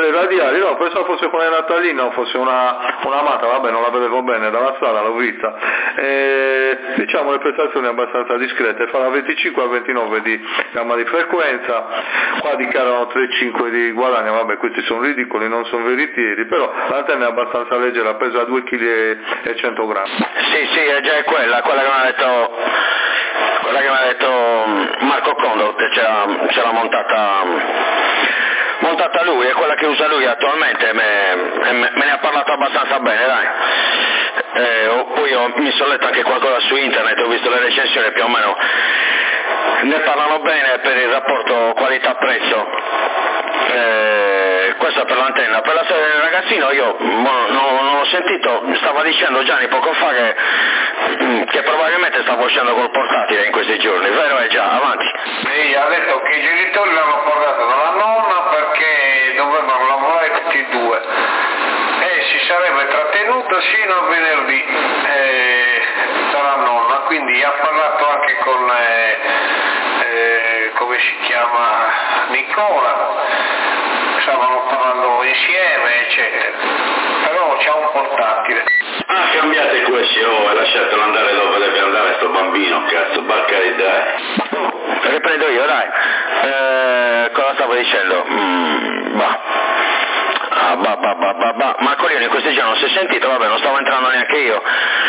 le radiali, no, pensavo fosse quella natalina, fosse un'amata, vabbè, non la vedevo bene, dalla strada l'ho vista. Diciamo le prestazioni abbastanza discrete, fa da 25 a 29 di gamma di frequenza, qua dichiarano 3,5 di guadagno, vabbè, questi sono ridicoli, non sono veritieri, però l'antenna è abbastanza leggera, pesa 2 kg e 100 grammi. Sì, è già quella che mi ha detto Marco Condor, che ce l'ha montata lui, è quella che usa lui attualmente, me ne ha parlato abbastanza bene, dai. Poi mi sono letto anche qualcosa su internet, ho visto le recensioni, più o meno ne parlano bene per il rapporto qualità-prezzo. Questo per l'antenna. Per la storia del ragazzino io non l'ho sentito, stava dicendo Gianni poco fa che probabilmente stava uscendo col portatile in questi giorni, vero? È già, avanti. Sì, ha detto che i genitori l'hanno portato dalla nonna perché dovevano lavorare tutti e due e si sarebbe trattenuto sino a venerdì dalla nonna, quindi ha parlato anche con come si chiama, Nicola, stavano parlando insieme eccetera, però c'ha un portatile. Cambiate QSO e lasciatelo andare dove deve andare sto bambino, cazzo, barcarità. Riprendo io, dai. Cosa stavo dicendo? Marcolino in questi giorni non si è sentito, vabbè, non stavo entrando neanche io.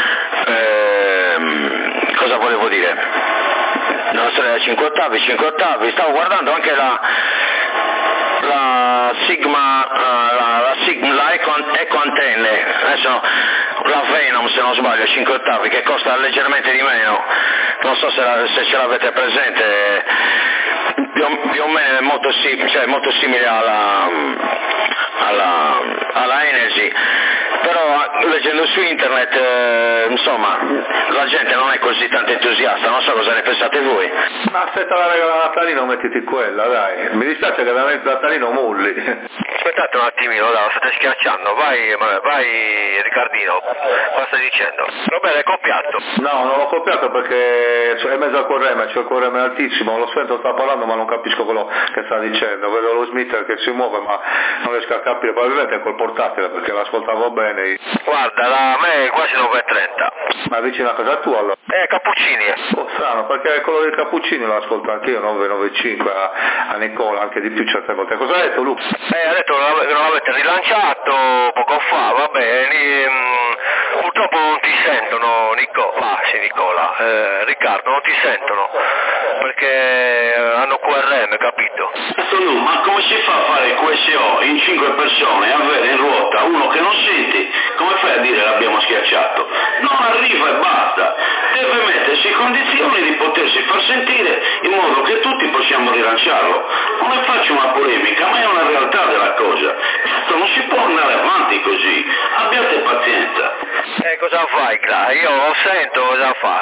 Cosa volevo dire? Non so, 5 ottavi, stavo guardando anche la Sigma, la Eco Antenne, adesso la Venom se non sbaglio, 5 ottavi, che costa leggermente di meno, non so se ce l'avete presente, più o meno è molto simile alla Energy, però leggendo su internet insomma la gente non è così tanto entusiasta, non so cosa ne pensate voi. Ma aspetta la regola natalino, mettiti quella, dai, mi dispiace che da natalino mulli. Aspettate un attimino, la state schiacciando, vai Riccardino, cosa stai dicendo? Roberto, è coppiato? No, non l'ho copiato perché è mezzo al correme, c'è il correme altissimo, lo sento sta parlando ma non capisco quello che sta dicendo, vedo lo smitter che si muove ma non riesco a capire, probabilmente è col portatile perché l'ascoltavo bene. Guarda, a me è quasi 9:30. Ma vicino a casa tua allora? Cappuccini. Oh, strano, perché quello dei cappuccini lo ascolto anch'io, 995 a Nicola, anche di più certe volte. Cosa ha detto Luca? Ha detto che non l'avete rilanciato poco fa, vabbè, purtroppo non ti sentono Nicola, Riccardo, non ti sentono, perché hanno QRM, capito? Ma come si fa a fare QSO in 5 persone e avere in ruota uno che non senti? Come fai a dire l'abbiamo schiacciato? Non arriva e basta, deve mettersi in condizioni di potersi far sentire in modo che tutti possiamo rilanciarlo. Non ne faccio una polemica, ma è una realtà della cosa. Cazzo, non si può andare avanti così, abbiate pazienza. Cosa fai, Cla? Io lo sento, cosa fa?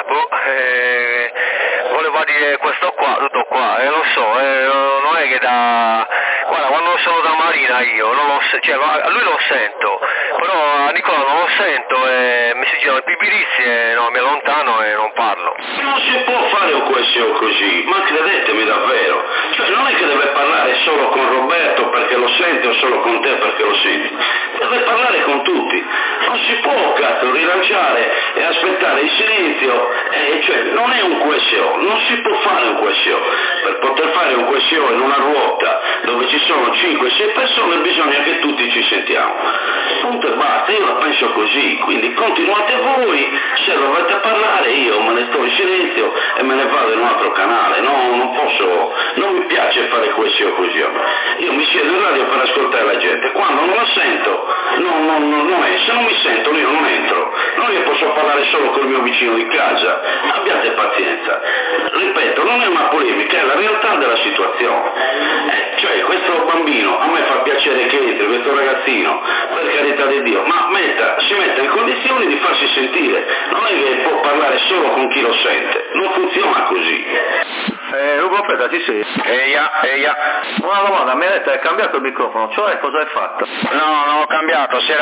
Voleva dire questo qua, tutto qua, lo so, non è che guarda, quando sono da Marina io, non lo a lui lo sento, però a Nicola non lo sento e mi si girano i pipirizi e no, mi allontano e non parlo. Non si può fare un QSO così, ma credetemi davvero, cioè non è che deve parlare solo con Roberto perché lo sente o solo con te perché lo senti, deve parlare con tutti, non si può cazzo rilanciare e aspettare il silenzio, cioè non è un QSO, non si può fare un QSO, per poter fare un QSO in una ruota dove ci sono 5-6 persone bisogna che tutti ci sentiamo, punto e basta, io la penso così, quindi continuate voi, se dovete parlare io me ne sto in silenzio e me ne vado in un altro canale, non posso, non mi piace fare QSO così, io mi siedo in radio per ascoltare la gente, quando non la sento, non è, se non mi sentono io non entro, non io posso parlare solo col mio vicino di casa, abbiate pazienza, ripeto, non è una polemica, è la realtà della situazione, cioè questo bambino, a me fa piacere che entri, questo ragazzino, per carità di Dio, ma si metta in condizioni di farsi sentire, non è che può parlare solo con chi lo sente, non funziona così. Luca, aspetta, ci sei? Eia. Una domanda, mi ha detto hai cambiato il microfono, cioè cosa hai fatto? No, non ho cambiato, si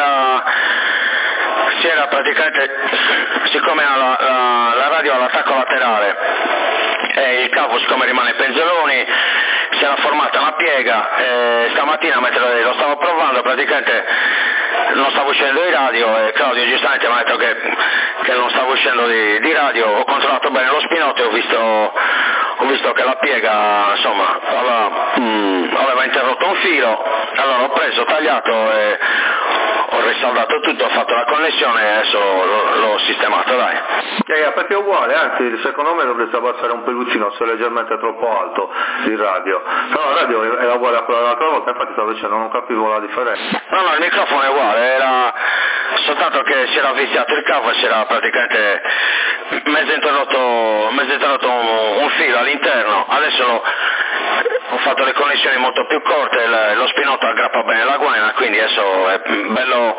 era praticamente, siccome la radio ha l'attacco laterale e il cavo siccome rimane penzoloni, si era formata una piega, stamattina mentre lo stavo provando praticamente non stavo uscendo di radio e Claudio giustamente mi ha detto che non stavo uscendo di radio. Ho controllato bene lo spinotto e ho visto che la piega insomma aveva interrotto un filo, allora ho preso, tagliato e ho risaldato tutto, ho fatto la connessione e adesso l'ho sistemato, dai. Perché è uguale, anzi secondo me dovreste abbassare un pelluccino se è leggermente troppo alto il radio, però la radio era uguale a quella dell'altra volta, infatti stavo dicendo non capivo la differenza. No, il microfono è uguale, era soltanto che si era viziato il cavo e si era praticamente mezzo interrotto un filo all'interno. Adesso ho fatto le connessioni molto più corte, lo spinotto aggrappa bene la guaina, quindi adesso è bello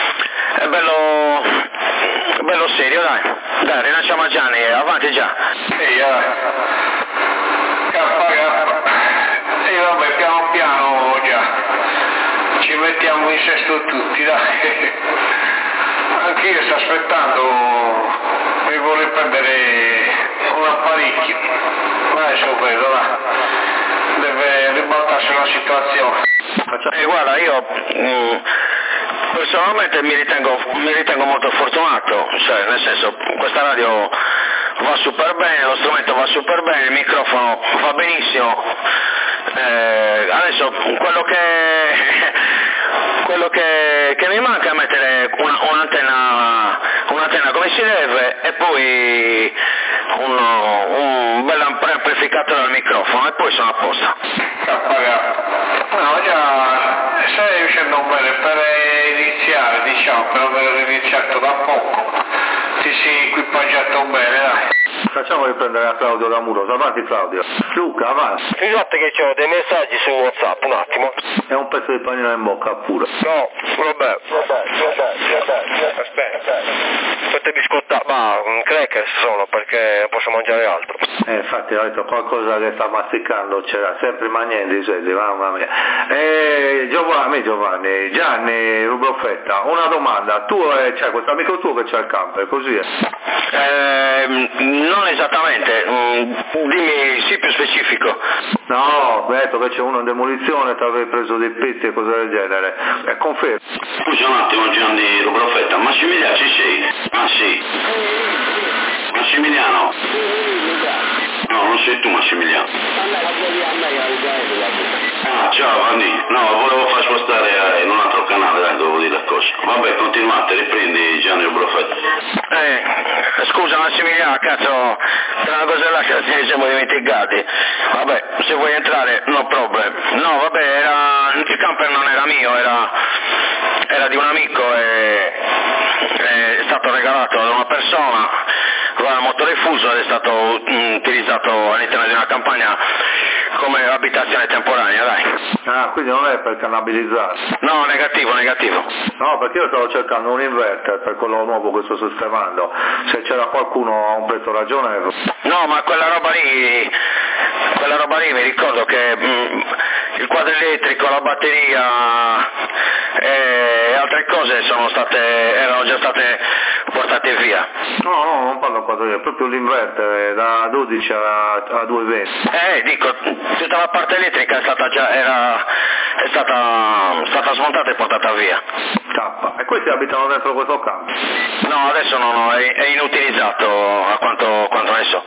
serio, dai, rilasciamo a Gianni, avanti già. E vabbè, piano piano già ci mettiamo in sesto tutti, dai. Anche io sto aspettando e vorrei prendere un apparecchio, ma adesso vedo, là, deve ribaltarsi la situazione. Guarda, io personalmente mi ritengo molto fortunato, cioè nel senso questa radio va super bene, lo strumento va super bene, il microfono va benissimo, adesso quello che mi manca è mettere un'antenna come si deve e poi un bel amplificatore al microfono e poi sono a posto. No, già stai riuscendo bene per iniziare, diciamo, per aver iniziato da poco, ti sei equipaggiato bene, dai. Facciamo riprendere a Claudio da Muro, avanti Claudio. Luca, avanti. Scusate che ho dei messaggi su WhatsApp, un attimo. È un pezzo di panino in bocca pure. No, vabbè. Aspetta. Fate biscottare, ma crackers sono perché non posso mangiare altro. Infatti ho detto qualcosa che sta masticando, c'era sempre Magnenti, senti, mamma mia. Gianni Rubrofetta, una domanda, tu c'hai questo amico tuo che c'ha il camper, così è? Non esattamente, dimmi sì più specifico. No, ho detto che c'è uno in demolizione, ti avevi preso dei pezzi e cose del genere, confermo. Scusa un attimo Gianni Rubrofetta, Massimiliano ci sei? Ah sì. Massimiliano? No, non sei tu Massimiliano. Ah, ciao Vanni, no, volevo far spostare in un altro canale, dai, devo dire la cosa. Vabbè, continuate, riprendi Gianni Rubrofetta. Scusa Massimiliano, cazzo, tra una cosa e l'altra ci siamo dimenticati. Vabbè, se vuoi entrare, no problem. No, vabbè, il camper non era mio, era di un amico e è stato regalato da una persona, aveva motore fuso ed è stato utilizzato all'interno di una campagna come abitazione temporanea, dai. Ah, quindi non è per cannabilizzare? No, negativo. No, perché io stavo cercando un inverter per quello nuovo che sto sistemando, se c'era qualcuno a un prezzo ragionevole. No, ma quella roba lì mi ricordo che il quadro elettrico, la batteria e altre cose erano già state portate via. No, non parlo quadro, è proprio l'inverter da 12 a 220. Dico, tutta la parte elettrica è stata smontata e portata via. K. E questi abitano dentro questo campo? No, adesso no, è inutilizzato a quanto ne so.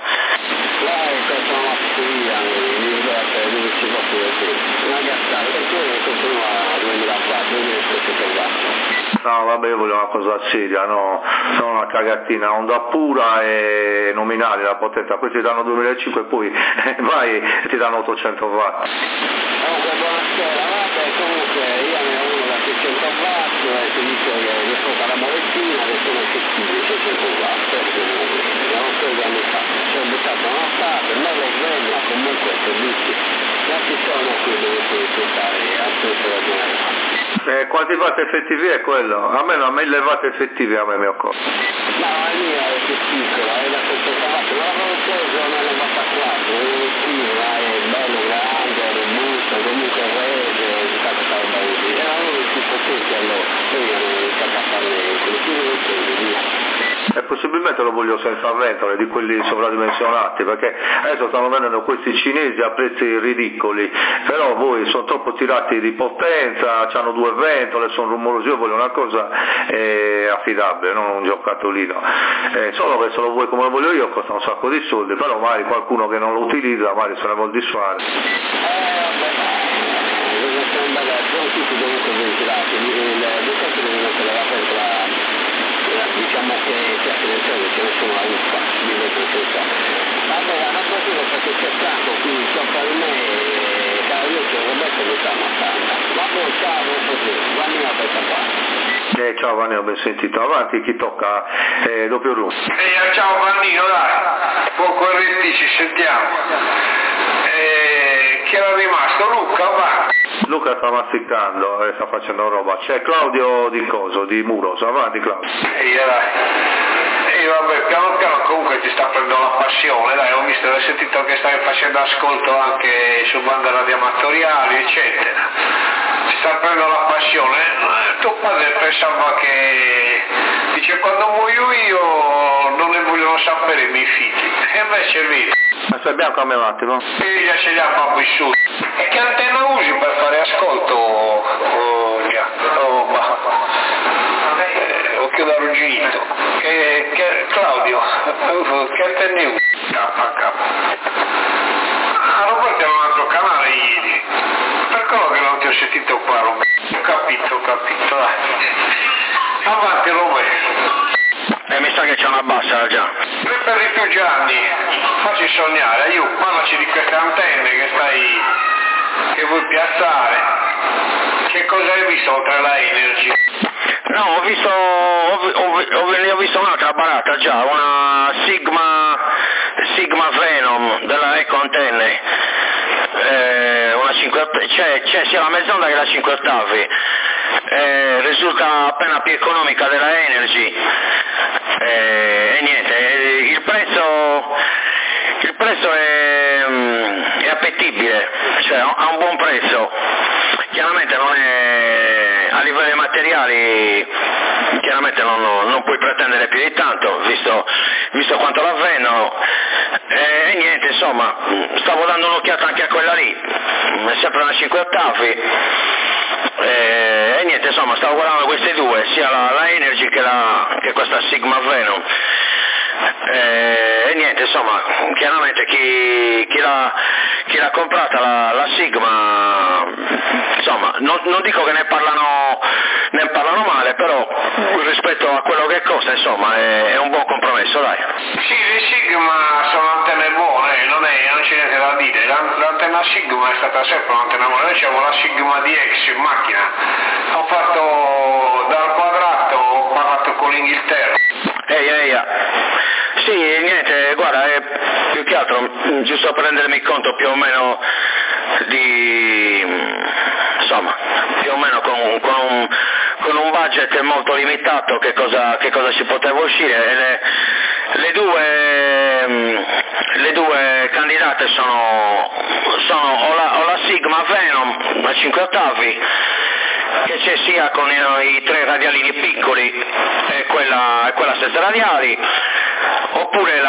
No, vabbè, io voglio una cosa seria, no, non una cagatina, onda pura e nominale la potenza, questi danno 2005 e poi vai e ti danno 800 watt. Buonasera, comunque io ne ho uno da 600 watt e ti dico che adesso la molettina adesso non c'è più 600 watt, non so che anni fa, ci ho buttato una parte, non lo vedo, ma comunque è bellissimo, non ci sono qui dove puoi aspettare, aspetto da generare. Quanti watt effettivi è quello? A me le watt effettivi a me mi occorre. No, la mia è più piccola, è da 600 watt, ma l'avevo preso nella 94, è bello grande, robusto, comunque regge, tutta questa roba così. Erano più potenti allora, poi hanno iniziato a fare quello più veloce via. E possibilmente lo voglio senza ventole, di quelli sovradimensionati, perché adesso stanno vendendo questi cinesi a prezzi ridicoli, però voi sono troppo tirati di potenza, hanno 2 ventole, sono rumorosi, io voglio una cosa affidabile, non un giocattolino, solo che se lo vuoi come lo voglio io costa un sacco di soldi, però magari qualcuno che non lo utilizza magari se ne vuol disfare. Sono tutti comunque ventilati, le cose devono essere aperte, diciamo che sia silenzioso, ce ne sono la uffa, di vetro senza. Vabbè, una cosa perché c'è Franco qui sopra di me, caro io c'è Roberto che sta ammazzando. Vabbè, ciao, Vanni a questa parte. Ciao Vannino, ben sentito. Avanti, chi tocca? Doppio room. Ciao Vannino, dai, poco RT, ci sentiamo. Chi era rimasto? Luca, va. Luca sta massicando, sta facendo roba. C'è Claudio di Coso, di Muros. Avanti Claudio. Vabbè, piano piano comunque ti sta prendendo la passione, dai, ho visto, ho sentito che stai facendo ascolto anche su bande radioamatoriali, eccetera. Ti sta prendendo la passione. Tuo padre pensava che dice quando muoio io non ne vogliono sapere i miei figli. E invece vedi. Aspetta, Bianco, un attimo. Figlia ce li ha proprio su. E che antenna usi per fare ascolto? Occhio da ruggito. Claudio, che antenne usi? KK. Roberto era un altro canale ieri. Per quello che non ti ho sentito qua, Roberto. Ho capito, dai. Avanti, Roberto. Mi sa che c'è una bassa già. Per rifugiarmi, facci sognare, aiuto, parlaci di queste antenne che vuoi piazzare. Che cosa hai visto oltre la Energy? No, ho visto un'altra barata già, una Sigma Venom della Eco Antenne, una 5, c'è sia la mezz'onda che la 5 ottavi, risulta appena più economica della Energy, e niente, il prezzo è appetibile, cioè ha un buon prezzo, chiaramente non è a livello di materiali, chiaramente non puoi pretendere più di tanto, visto quanto la vendono, e niente, insomma, stavo dando un'occhiata anche a quella lì, è sempre una 5 ottavi, e niente, insomma, stavo guardando queste due, sia la Energy che questa Sigma Venom. E niente, insomma, chiaramente chi l'ha comprata la Sigma, insomma, non dico che ne parlano male, però rispetto a quello che costa, insomma, è un buon compromesso, dai. Sì, le Sigma sono antenne buone, non c'è niente da dire, l'antenna Sigma è stata sempre un'antenna buona, noi abbiamo la Sigma DX in macchina, ho fatto dal quadrato, ho parlato con l'Inghilterra. Sì, niente, guarda, è più che altro giusto per rendermi conto più o meno insomma, più o meno con un budget molto limitato che cosa si poteva uscire. Le due candidate sono o la Sigma Venom, la 5 ottavi, che c'è sia con i 3 radialini piccoli e quella senza radiali, oppure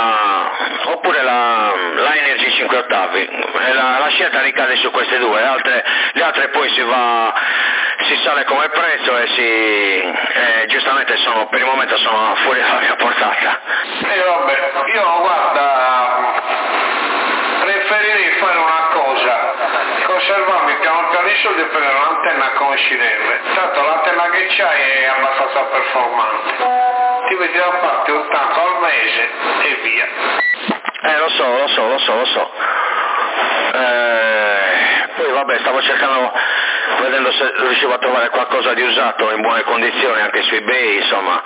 la Energy 5 ottavi. La scelta ricade su queste due, le altre poi si sale come prezzo e giustamente per il momento sono fuori dalla mia portata. Vabbè, io guarda, preferirei fare una cosa, conservarmi piano piano i soldi e prendere un'antenna come si deve, tanto l'antenna che c'hai è abbastanza performante, ti metti da parte 80 al mese e via. Lo so. Poi vabbè, stavo vedendo se riuscivo a trovare qualcosa di usato in buone condizioni anche su eBay, insomma.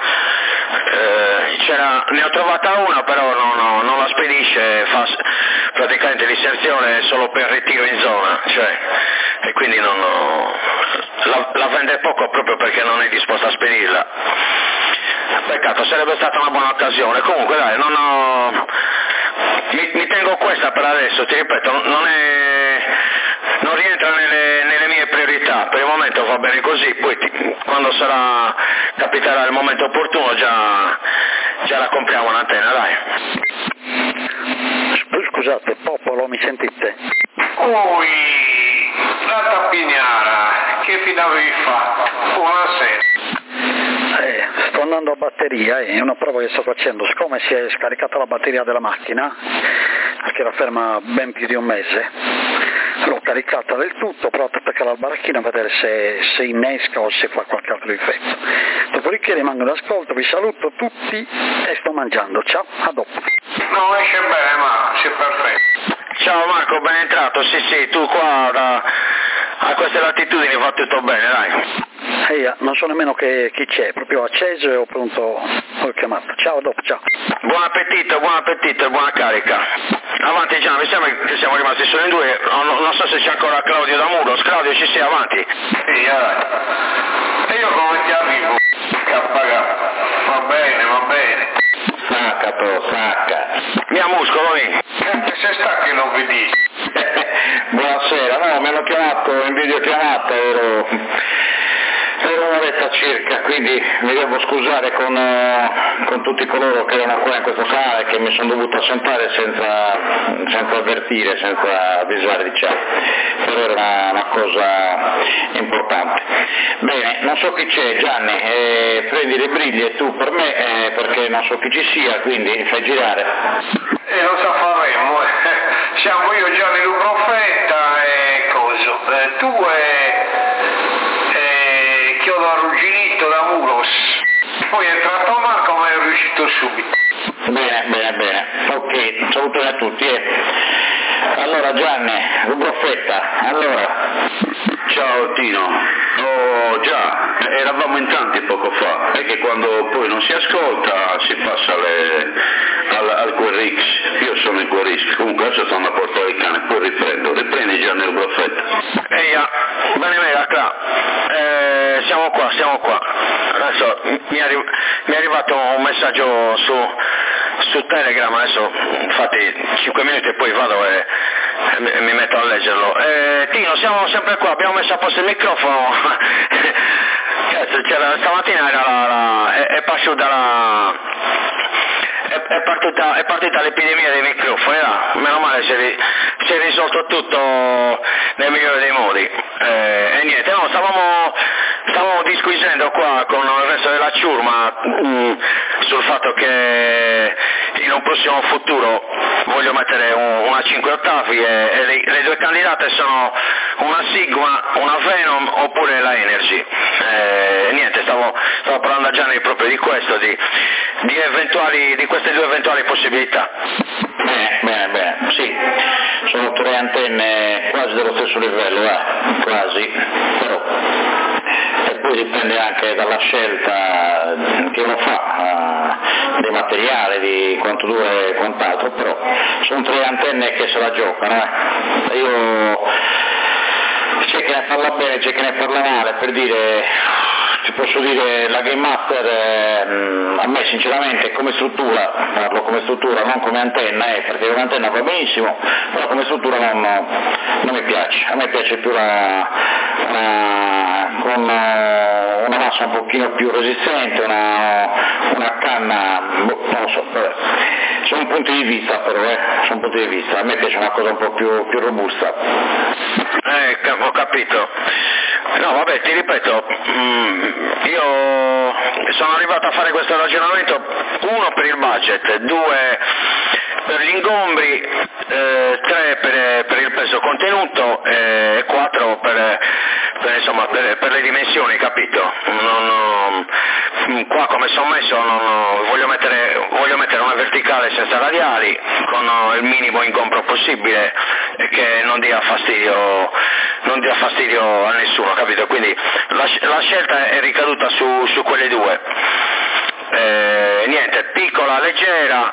Ne ho trovata una, però non la spedisce, fa praticamente l'inserzione solo per ritiro in zona, cioè, e quindi la vende poco proprio perché non è disposta a spedirla. Peccato, sarebbe stata una buona occasione. Comunque dai, mi tengo questa per adesso, ti ripeto, non rientra nelle mie priorità, per il momento va bene così, poi quando capiterà il momento opportuno già già la compriamo un'antenna, dai. Scusate, popolo, mi sentite? Ui, la Tapignara, che fine avevi fatto? Buonasera. Sto andando a batteria, è una prova che sto facendo, siccome si è scaricata la batteria della macchina, perché era ferma ben più di un mese, l'ho caricata del tutto, però attaccare al baracchino a vedere se innesca o se fa qualche altro effetto. Dopodiché rimango d'ascolto, vi saluto tutti e sto mangiando, ciao, a dopo. No, esce bene, ma sei perfetto. Ciao Marco, ben entrato, sì, tu qua a queste latitudini fa tutto bene, dai. Non so nemmeno chi c'è, proprio acceso e ho chiamato. Ciao, a dopo, ciao. Buon appetito e buona carica. Avanti Gian, mi sembra che siamo rimasti solo in due, non so se c'è ancora Claudio da Muros. Claudio, ci sei, avanti? Sì, e io come ti arrivo? Va bene. Sacca. Mia muscolo lì. Se sta che non vedi. Buonasera, no, mi hanno chiamato in videochiamata, ero un'oretta circa, quindi mi devo scusare con tutti coloro che erano qua in questo canale, che mi sono dovuto assentare senza avvertire, senza avvisare, diciamo, però era una cosa importante. Bene, non so chi c'è, Gianni, prendi le briglie tu per me, perché non so chi ci sia, quindi fai girare. Lo faremo, siamo io Gianni Lu Profeta e coso, tu e Chiodo Arrugginito da Muros, poi è entrato Marco ma è riuscito subito. Bene, ok, salutone a tutti. Allora Gianni, Lu Profeta, Ciao Tino. Oh già, eravamo in tanti poco fa, è che quando poi non si ascolta si passa al QRX, io sono in QRX, comunque adesso stanno a portare il cane, poi riprendi già nel Profeta. Bene, siamo qua, adesso mi è arrivato un messaggio su Telegram, adesso infatti 5 minuti e poi vado e mi metto a leggerlo. Tino, siamo sempre qua, abbiamo messo a posto il microfono. Stamattina è partita l'epidemia dei microfoni, meno male si è risolto tutto nel migliore dei modi. E niente, no, stavamo disquisendo qua con il resto della ciurma sul fatto che in un prossimo futuro voglio mettere una 5 ottavi e le due candidate sono una Sigma, una Venom oppure la Energy. Niente, stavo parlando a Gianni proprio di questo, di queste due eventuali possibilità. Bene, sì, sono 3 antenne quasi dello stesso livello, quasi, però. E poi dipende anche dalla scelta che uno fa, dei materiali, di quanto dura e quant'altro, però sono 3 antenne che se la giocano, c'è chi ne parla bene, c'è chi ne parla male, per dire, ti posso dire, la Game Master a me sinceramente come struttura, parlo come struttura, non come antenna, perché come antenna va benissimo, però come struttura non mi piace, a me piace più con una massa un pochino più resistente, una canna, non lo so, sono punti di vista però, a me piace una cosa un po' più robusta. Ho capito. No, vabbè, ti ripeto, io sono arrivato a fare questo ragionamento, 1 per il budget, 2 per gli ingombri, 3 per il peso contenuto e 4 per le dimensioni, capito? Qua come sono messo voglio mettere una verticale senza radiali con il minimo ingombro possibile e che non dia fastidio a nessuno, capito? Quindi la scelta è ricaduta su quelle due. Niente, piccola, leggera,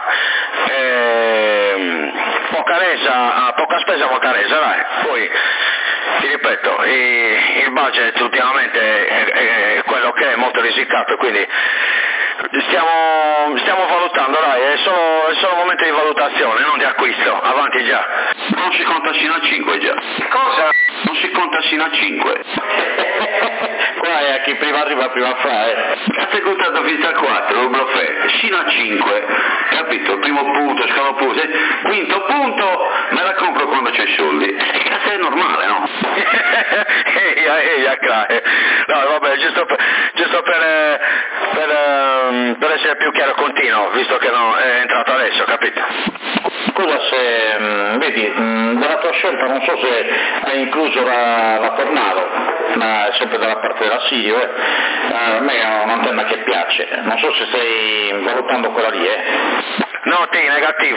poca spesa, poca resa, dai. Poi ti ripeto, il budget ultimamente è quello che è, molto risicato, quindi stiamo valutando, dai, è solo un momento di valutazione, non di acquisto, avanti già. Non si conta sino a 5 già. Cosa? Non si conta sino a 5. Qua è a chi prima arriva prima fa, Ha secondato fino a 4, un Brofè, sino a 5, capito? Primo punto, secondo punto, quinto punto, me la compro quando c'è i soldi. Cazzo è normale, no? No, vabbè, giusto per essere più chiaro continuo, visto che no, è entrato adesso, capito? Scusa se, vedi, dalla tua scelta non so se hai incluso la Tornado, ma è sempre dalla parte della Sirio, a me è un'antenna che piace, non so se stai valutando quella lì, No, negativo,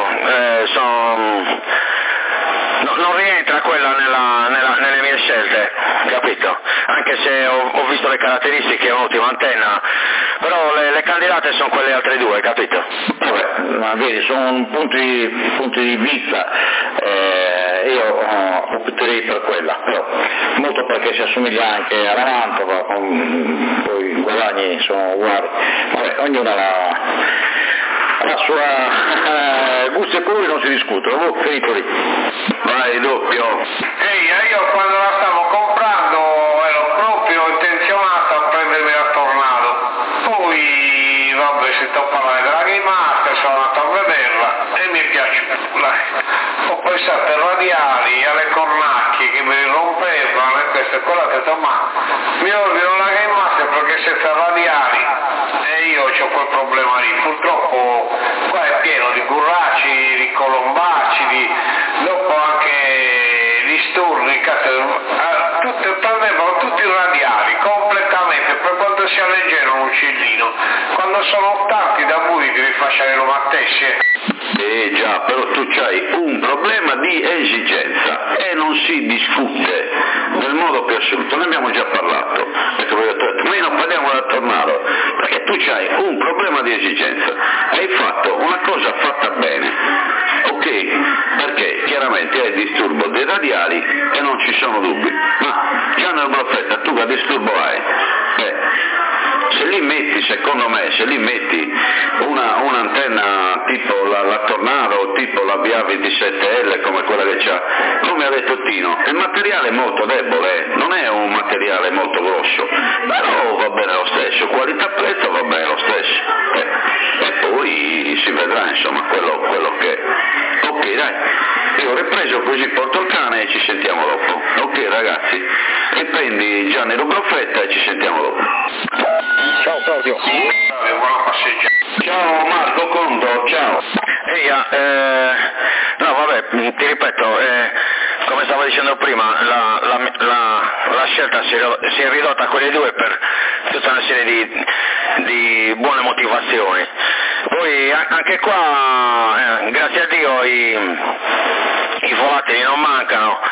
non rientra quella nelle mie scelte, capito? Anche se ho visto le caratteristiche, è un'ottima antenna, però le candidate sono quelle altre due, capito? Vabbè, ma vedi, sono punti di vista, io opterei per quella, però molto perché si assomiglia anche alla Mantova, poi i guadagni sono uguali, vabbè, ognuno la sua gusti e colori non si discutono, finito lì. Vai, doppio. Io quando la stavo comprando ero proprio intenzionato a prendermi la Tornado, poi vabbè, si sto parlando della Game Master, sono andato a vederla e mi è piaciuta. Ho pensato ai radiali, alle cornacchie che mi rompevano e questo e quello, ho detto ma mi ordino la Game Master perché senza radiali e io ho quel problema lì, purtroppo qua è pieno di burracci, di colombacci, dopo anche disturbi, prendevano tutti i radiali completamente, per quanto sia leggero un uccellino, quando sono tanti da bui che vi facciano lo mattessi. Già, però tu c'hai un problema di esigenza e non si discute nel modo più assoluto, ne abbiamo già parlato, perché voi avete detto, noi non parliamo della Tornado, perché tu c'hai un problema di esigenza, hai fatto una cosa fatta bene, ok, perché chiaramente hai il disturbo dei radiali e non ci sono dubbi, ma già nel Brofetta tu che disturbo hai? Se lì metti, secondo me, un'antenna tipo la Tornado, tipo la BA27L come quella che c'ha, come ha detto Tino, il materiale è molto debole, non è un materiale molto grosso, però va bene lo stesso, qualità-prezzo va bene lo stesso, e poi si vedrà insomma quello che è. Ok dai, io ho ripreso così porto il cane e ci sentiamo dopo. Ok ragazzi, riprendi Gianni Rubrofetta e ci sentiamo dopo. Ciao Claudio. Buona passeggiata. Ciao Marco Conto, ciao. No vabbè, ti ripeto, come stavo dicendo prima, la scelta si è ridotta a quelle due per tutta una serie di buone motivazioni. Poi anche qua, grazie a Dio, i volatili non mancano,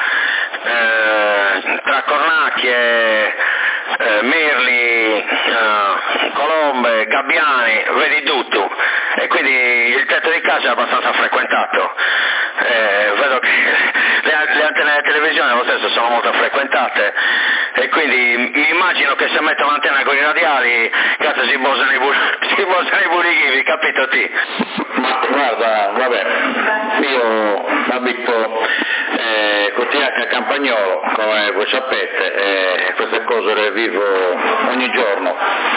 tra cornacchie, merli, colombe, gabbiani, vedi tutto, e quindi il tetto di casa è abbastanza frequentato, vedo che le antenne della televisione lo stesso sono molto frequentate, e quindi mi immagino che se metto un'antenna con i radiali, cazzo, si posano i burighivi, capito ti? Ma guarda, vabbè, io abito a Campagnolo, come voi sapete, e queste cose le vivo ogni giorno,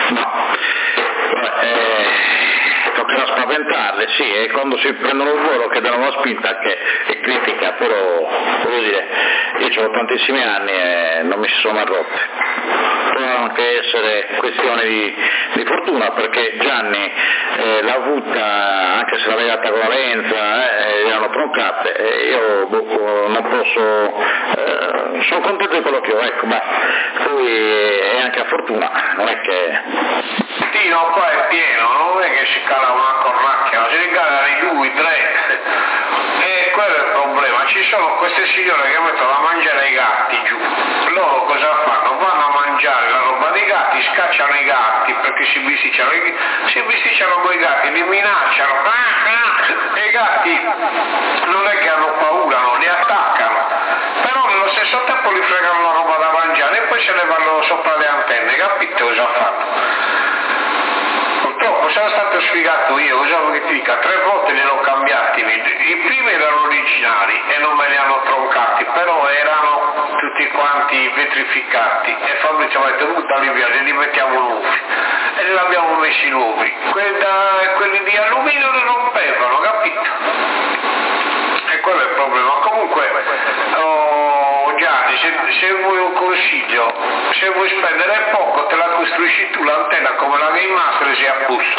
toccherà spaventarle, sì, e quando si prendono il volo che danno una spinta che è critica, però voglio dire, io ho tantissimi anni e non mi si sono mai rotte. Può anche essere questione di fortuna, perché Gianni l'ha avuta, anche se l'ha legata con la lenza, le hanno troncate, io non posso, sono contento di quello che ho, ecco, ma poi è anche a fortuna, non è che... Tino qua è pieno, non è che si cala una cornacchia, si ricala i 2, 3, e quello è il problema. Ci sono queste signore che mettono a mangiare i gatti giù, loro cosa fanno? Vanno a mangiare la roba dei gatti, scacciano i gatti perché si bisticciano con i gatti, li minacciano, e i gatti non è che hanno paura, non li attaccano, però nello stesso tempo li fregano la roba da mangiare e poi se ne vanno sopra le antenne, capite cosa fanno? Purtroppo sono state sfigato io, cosa vuoi che ti dica? 3 volte li ho cambiati, i primi erano originali e non me li hanno troncati, però erano tutti quanti vetrificati e Fabrizio mi ha detto buttali via, li mettiamo nuovi e li abbiamo messi nuovi, quelli di alluminio li rompevano, capito? E quello è il problema. Comunque Gianni, se vuoi un consiglio, se vuoi spendere poco te la costruisci tu l'antenna come la Game Master si appussa.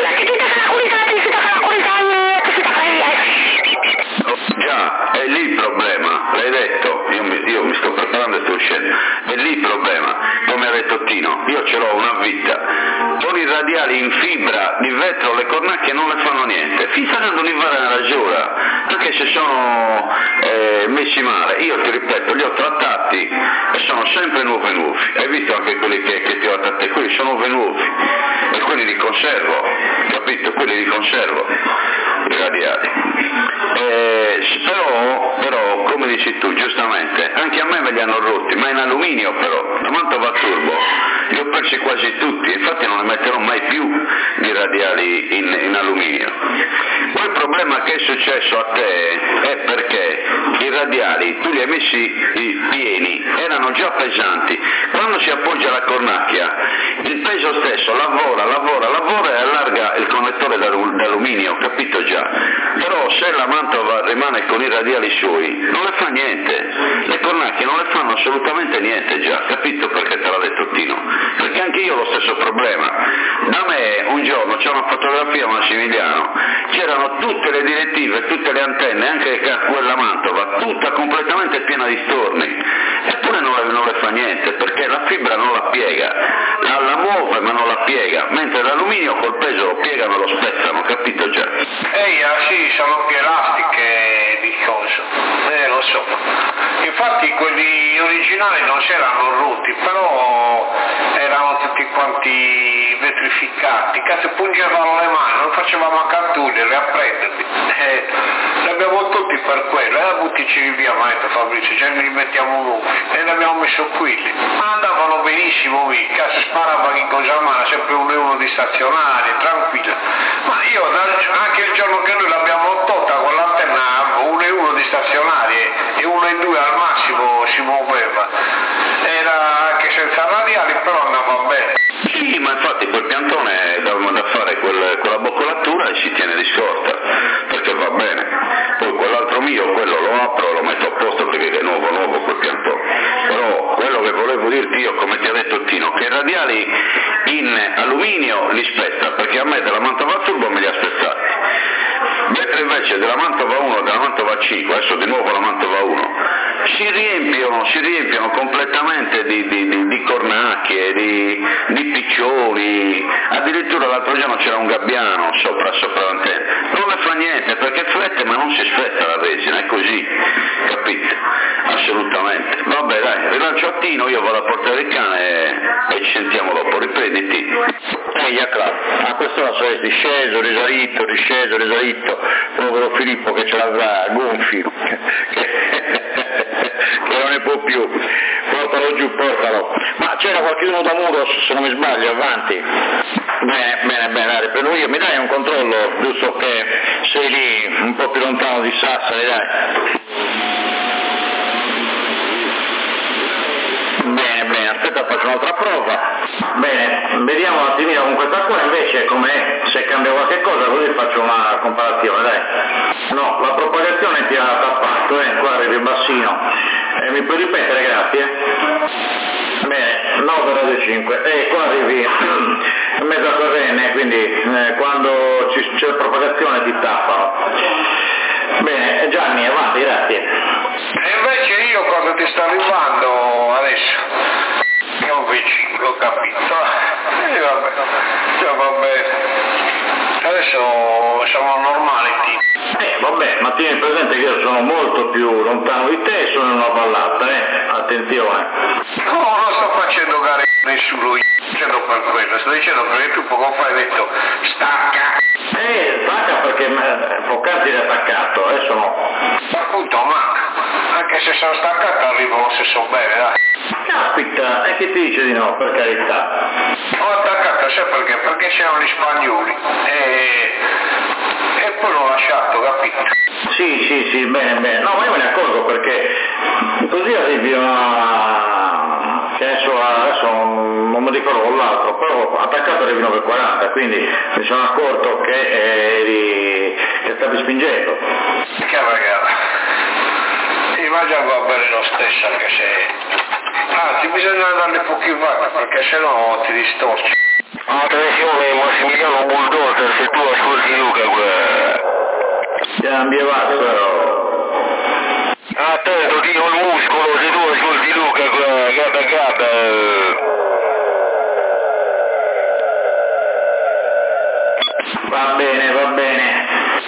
Già, è lì il problema, l'hai detto, io mi sto preparando e sto uscendo, è lì il problema, come ha detto Tino, io ce l'ho una vita, con i radiali in fibra di vetro le cornacchie non le fanno niente, finché non li va nella giura, anche se sono messi male, io ti ripeto, li ho trattati e sono sempre nuovi, hai visto anche quelli che ti ho trattati, quelli sono nuovi, e quelli li conservo, capito, quelli li conservo, i radiali. Però come dici tu giustamente anche a me me li hanno rotti, ma in alluminio, però la mantova turbo li ho persi quasi tutti, infatti non ne metterò mai più di radiali in alluminio. Poi il problema che è successo a te è perché i radiali tu li hai messi pieni, erano già pesanti, quando si appoggia la cornacchia il peso stesso lavora e allarga il connettore d'alluminio, capito già, però se la mantova rimane con i radiali suoi non le fa niente, le cornacchie non le fanno assolutamente niente già, capito perché te l'ha detto Tino? Perché anche io ho lo stesso problema. Da me un giorno c'è una fotografia a Massimiliano, c'erano tutte le direttive, tutte le antenne, anche quella mantova, tutta completamente piena di storni, eppure non le fa niente perché la fibra non la piega, la muove ma non la piega, mentre l'alluminio col peso lo piegano e lo spezzano, capito già? Sì, sono più elastiche di cosa, lo so. Infatti quelli originali non si erano rotti, però erano tutti quanti vetrificati, cazzo pungevano le mani, non facevamo a cartone, a prenderli. Li abbiamo tutti per quello, buttici via, ma ha detto Fabrizio, già li mettiamo nuovi, e li abbiamo messo quelli. Ma andavano benissimo lì, cazzo sparavano in cosa mano, sempre uno di stazionario, tranquillo. Ma io anche il giorno che noi l'abbiamo tolta con l'antenna 1 di stazionarie e 1 e 2 al massimo si muoveva, era anche senza radiali, però andava bene. Sì, ma infatti quel piantone è da fare quella boccolatura e si tiene di scorta, perché va bene. Poi quell'altro mio, quello lo apro e lo metto a posto perché è nuovo quel piantone. Però quello che volevo dirti io, come ti ha detto Tino, che i radiali in alluminio li spezza, perché a me della mantova turbo me li ha spezzati. Mentre invece della mantova 1 e della mantova 5, adesso di nuovo la mantova 1, si riempiono completamente di cornacchie, di piccioni, addirittura l'altro giorno c'era un gabbiano sopra l'antenna, non le fa niente perché flette ma non si spezza la resina, è così, capito? Assolutamente. Vabbè dai, rilancio a Tino, io vado a portare il cane e ci sentiamo dopo, riprenditi. A quest'ora saresti sceso, risalito, povero Filippo che ce l'avrà gonfio, che non ne può più, portalo. Ma c'era qualcuno da Muros, se non mi sbaglio, avanti. Bene, riprendo io, mi dai un controllo, giusto che sei lì un po' più lontano di Sassari, dai. Bene, aspetta, faccio un'altra prova. Bene, vediamo un attimino con questa qua invece com'è, se cambia qualche cosa, così faccio una comparazione, dai. No, la propagazione ti ha tappato, qua arrivi bassino. Mi puoi ripetere, grazie? Bene, 9 radio 5, qua arrivi in mezzo a corrente, quindi quando c'è la propagazione ti tappano. Bene, Gianni, avanti, grazie. E invece io quando ti sto arrivando adesso, io V5, ho capito, vabbè, adesso siamo normali, vabbè, ma tieni presente che io sono molto più lontano di te e sono in una vallata, attenzione. No, non sto facendo gare nessuno, dicendo per quello, sto dicendo perché tu poco fa hai detto stacca. Stacca perché poc'anzi l'hai attaccato, adesso no. Appunto, ma anche se sono staccato arrivo lo stesso bene, dai. Caspita, e chi ti dice di no, per carità? Ho attaccato, sai perché? Perché c'erano gli spagnoli e poi l'ho lasciato, capito? Sì, bene. No, ma io me ne accorgo perché così arrivi a... che adesso non mi ricordo con l'altro, però attaccato arrivi 9,40, quindi mi sono accorto che stavi spingendo. Che ragazzi, sì, ma già va bene lo stesso, anche se... Anzi, bisogna darle pochi vati perché sennò ti distorci. Attenzione Massimiliano Bulldozer, se tu ascolti Luca, Ambievato però. attento, tiro il muscolo, se tu ascolti Luca, gabba. Va bene.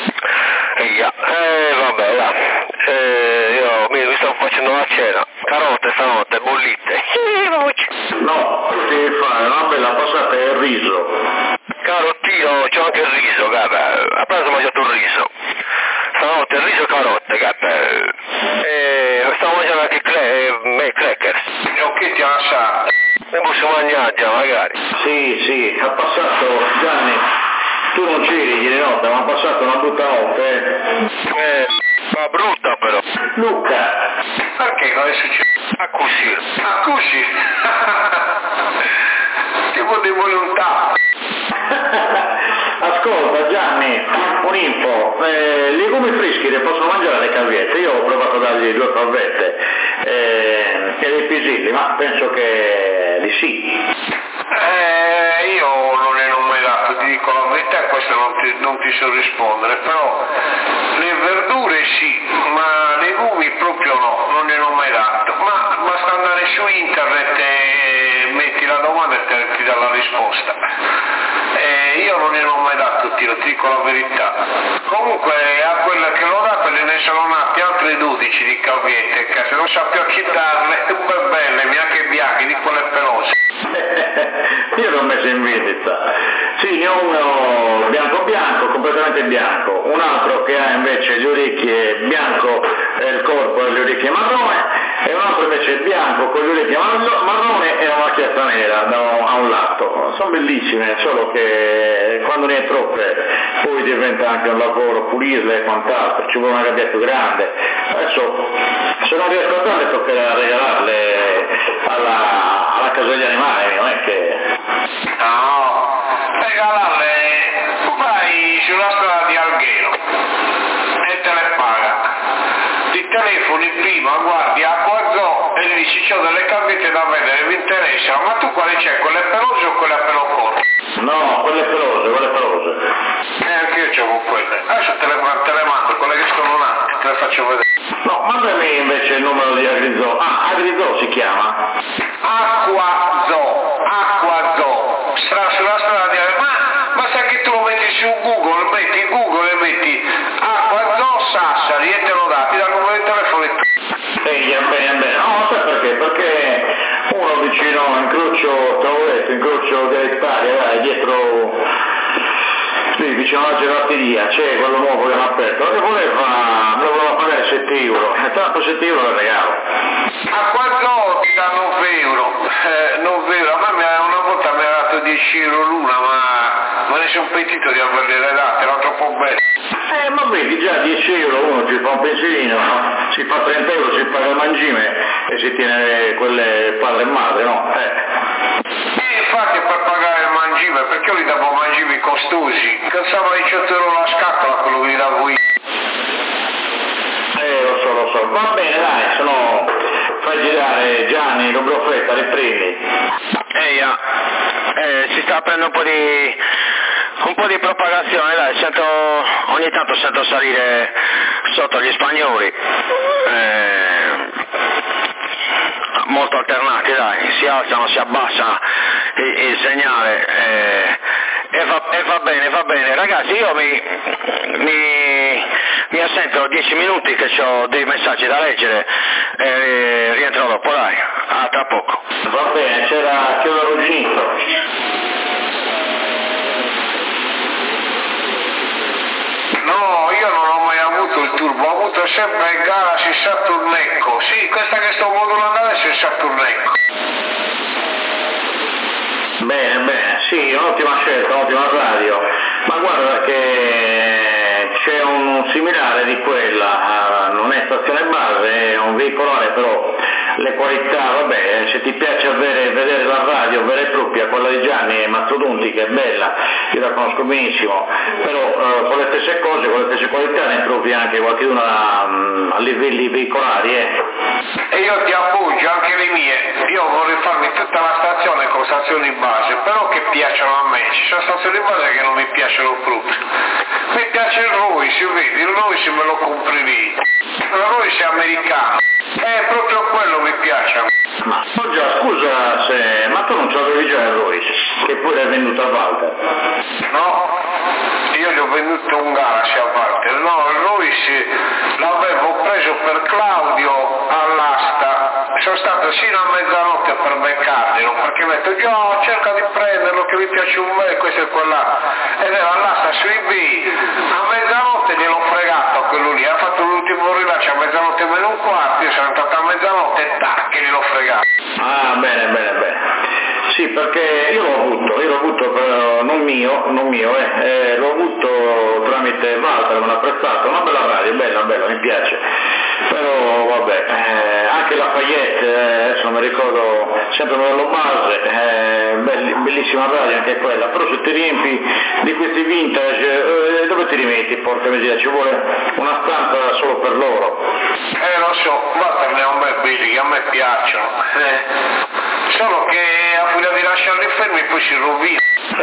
Vabbè, va. Io mi sto facendo la cena. Carote stanotte, bollite. No, devi fare una bella passata e il riso. Carottino, c'ho anche il riso, gabba. A pranzo ho mangiato il riso. Stanotte il riso e carote, gabba. Stavo mangiando anche i crackers. Gnocchetti alla sala. Ne posso mangiare già, magari. Sì, ha passato Gianni, tu non c'eri ieri notte, ma ha passato una brutta notte. Ma brutta però. Luca! Perché cosa è successo? Accusi? Tipo di volontà. Ascolta Gianni, un'info, legumi freschi li possono mangiare le calviette? Io ho provato a dargli 2 calvette e dei pisilli, ma penso che di sì. Io non ne ho mai dato, ti dico la verità, questo non ti so rispondere, però le verdure sì, ma legumi proprio no, non ne ho mai dato, ma basta andare su internet e metti la domanda e ti dà la risposta. Io non ne ho mai dato, ti dico la verità. Comunque a quella che l'ho dato ne sono nati altre 12 di calviette, che se non sappio a chi darle, super belle, neanche bianche, di quelle pelose. Io l'ho messo in vendita. Sì, ne ho uno bianco, completamente bianco, un altro che ha invece le orecchie bianco e il corpo e le orecchie marrone, e un altro invece bianco con le orecchie marrone e una macchietta nera a un lato. Sono bellissime, solo che quando ne hai troppe poi diventa anche un lavoro pulirle e quant'altro, ci vuole una gabbia più grande. Adesso se non riesco a darle toccherà regalarle alla casa degli animali, non è che... No, regalarle, vai sulla strada di Alghero e te le paga. Ti telefoni prima, guardi Acqua Zoo e gli dici c'ho delle calvette da vedere, vi interessano, ma tu quale c'è, quelle pelose o quelle a pelo corto? No, quelle pelose. Anche io c'ho quelle. Adesso te le mando, quelle che sono nate, te le faccio vedere. No, mandami invece il numero di Agrizoo. Agrizoo si chiama? Acqua Zoo, sulla strada di ma sai che tu lo metti su Google, metti Google e metti Acqua Zoo Sassari e te lo dà, ti dà il numero di telefono e Bene. No, sai perché? Perché uno vicino incrocio dell'Italia, dietro, sì, vicino alla gelateria, c'è quello nuovo che hanno aperto, e me lo voleva pagare 7 euro, e tanto 7 euro lo regalo. Acqua Zoo ti dà 9 euro, 9 euro, a me una volta mi ha dato 10 euro l'una, ma ne sono pentito di averle date, era troppo bello. Ma vedi, già 10 euro uno ci fa un pensierino, si fa 30 euro, si paga il mangime e si tiene quelle padre e madre, no? Infatti per pagare il mangime, perché io li davo mangimi costosi, costava 18 euro la scatola quello che li davo io. Lo so, va bene dai, se no fai girare Gianni, non ho fretta, riprendi. Si sta prendendo un po' di propagazione, dai, ogni tanto sento salire sotto gli spagnoli, molto alternati, dai, si alzano, si abbassa il segnale, e va bene, ragazzi, io mi assento 10 minuti che ho dei messaggi da leggere e rientro dopo, dai, a tra poco. Va bene, c'era Ruggito. No, io non ho mai avuto il turbo, ho avuto sempre il Galaxy Saturn Echo. Sì, questa che sto modulando adesso è il Saturn Echo. Bene, sì, un'ottima scelta, un'ottima radio, ma guarda che c'è un similare di quella, non è stazione base, è un veicolare, però le qualità, vabbè, se ti piace vedere la radio vera e propria, quella di Gianni e Mastodonti, che è bella, io la conosco benissimo, però con le stesse cose, con le stesse qualità ne trovi anche qualcuna a livelli veicolari. E io ti appoggio anche le mie, io vorrei farmi tutta la stazione con stazioni base, però che piacciono a me, ci sono stazioni base che non mi piacciono proprio. Mi piace il Royce, vedi, il Royce me lo comprerei, il Royce è americano, è proprio quello mi piace a me. Ma già, scusa, ma tu non ce l'avevi già il Royce, che poi l'hai venduto a Walter? No, io gli ho venduto un Galaxy a Walter, no, il Royce l'avevo preso per Claudio all'asta, sono stato sino a mezzanotte per beccarglielo, perché mi ha detto, io cerca di prenderlo che mi piace un me, questo e quella, ed era all'asta su eBay, a mezzanotte gliel'ho fregato a quello lì, ha fatto l'ultimo rilascio a mezzanotte meno un quarto, io sono entrato a mezzanotte e tac, gliel'ho fregato. Ah, bene. Sì, perché io l'ho avuto però non mio, l'ho avuto tramite Walter, me l'ha prestato, una bella radio, bella, mi piace, però vabbè, anche la Fayette, adesso non mi ricordo, sempre modello base, bellissima radio anche quella, però se ti riempi di questi vintage, dove ti rimetti, porca miseria, ci vuole una stanza solo per loro. Lo so, Walter ne ha un bel belli che a me piacciono, solo che a furia di lasciarli fermi poi si rovina.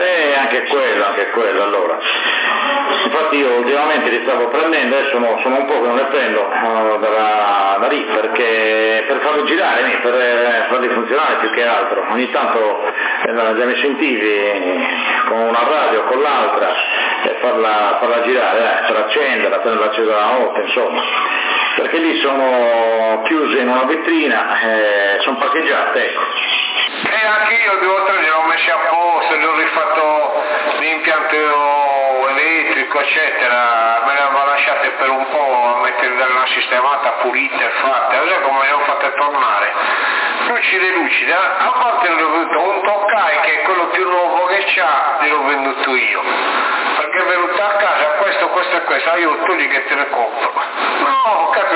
Anche quello allora. Infatti io ultimamente li stavo prendendo, adesso sono un po' che non le prendo da lì, perché per farli girare, per farli funzionare più che altro. Ogni tanto li sentivi con una radio o con l'altra e farla girare, per accenderla, tenerla accesa la notte, insomma. Perché lì sono chiuse in una vetrina, sono parcheggiate, ecco. E anche io 2 o 3 li ho messi a posto, gli ho rifatto l'impianto elettrico, eccetera, me le avevo lasciate per un po' a mettere una sistemata pulita e fatta, sai come le ho fatte tornare? Lucide, a volte ne ho venduto un Tokai che è quello più nuovo che c'ha, gliel'ho venduto io, perché è venuto a casa, questo e questo, io togli che te ne compro. No, cazzo,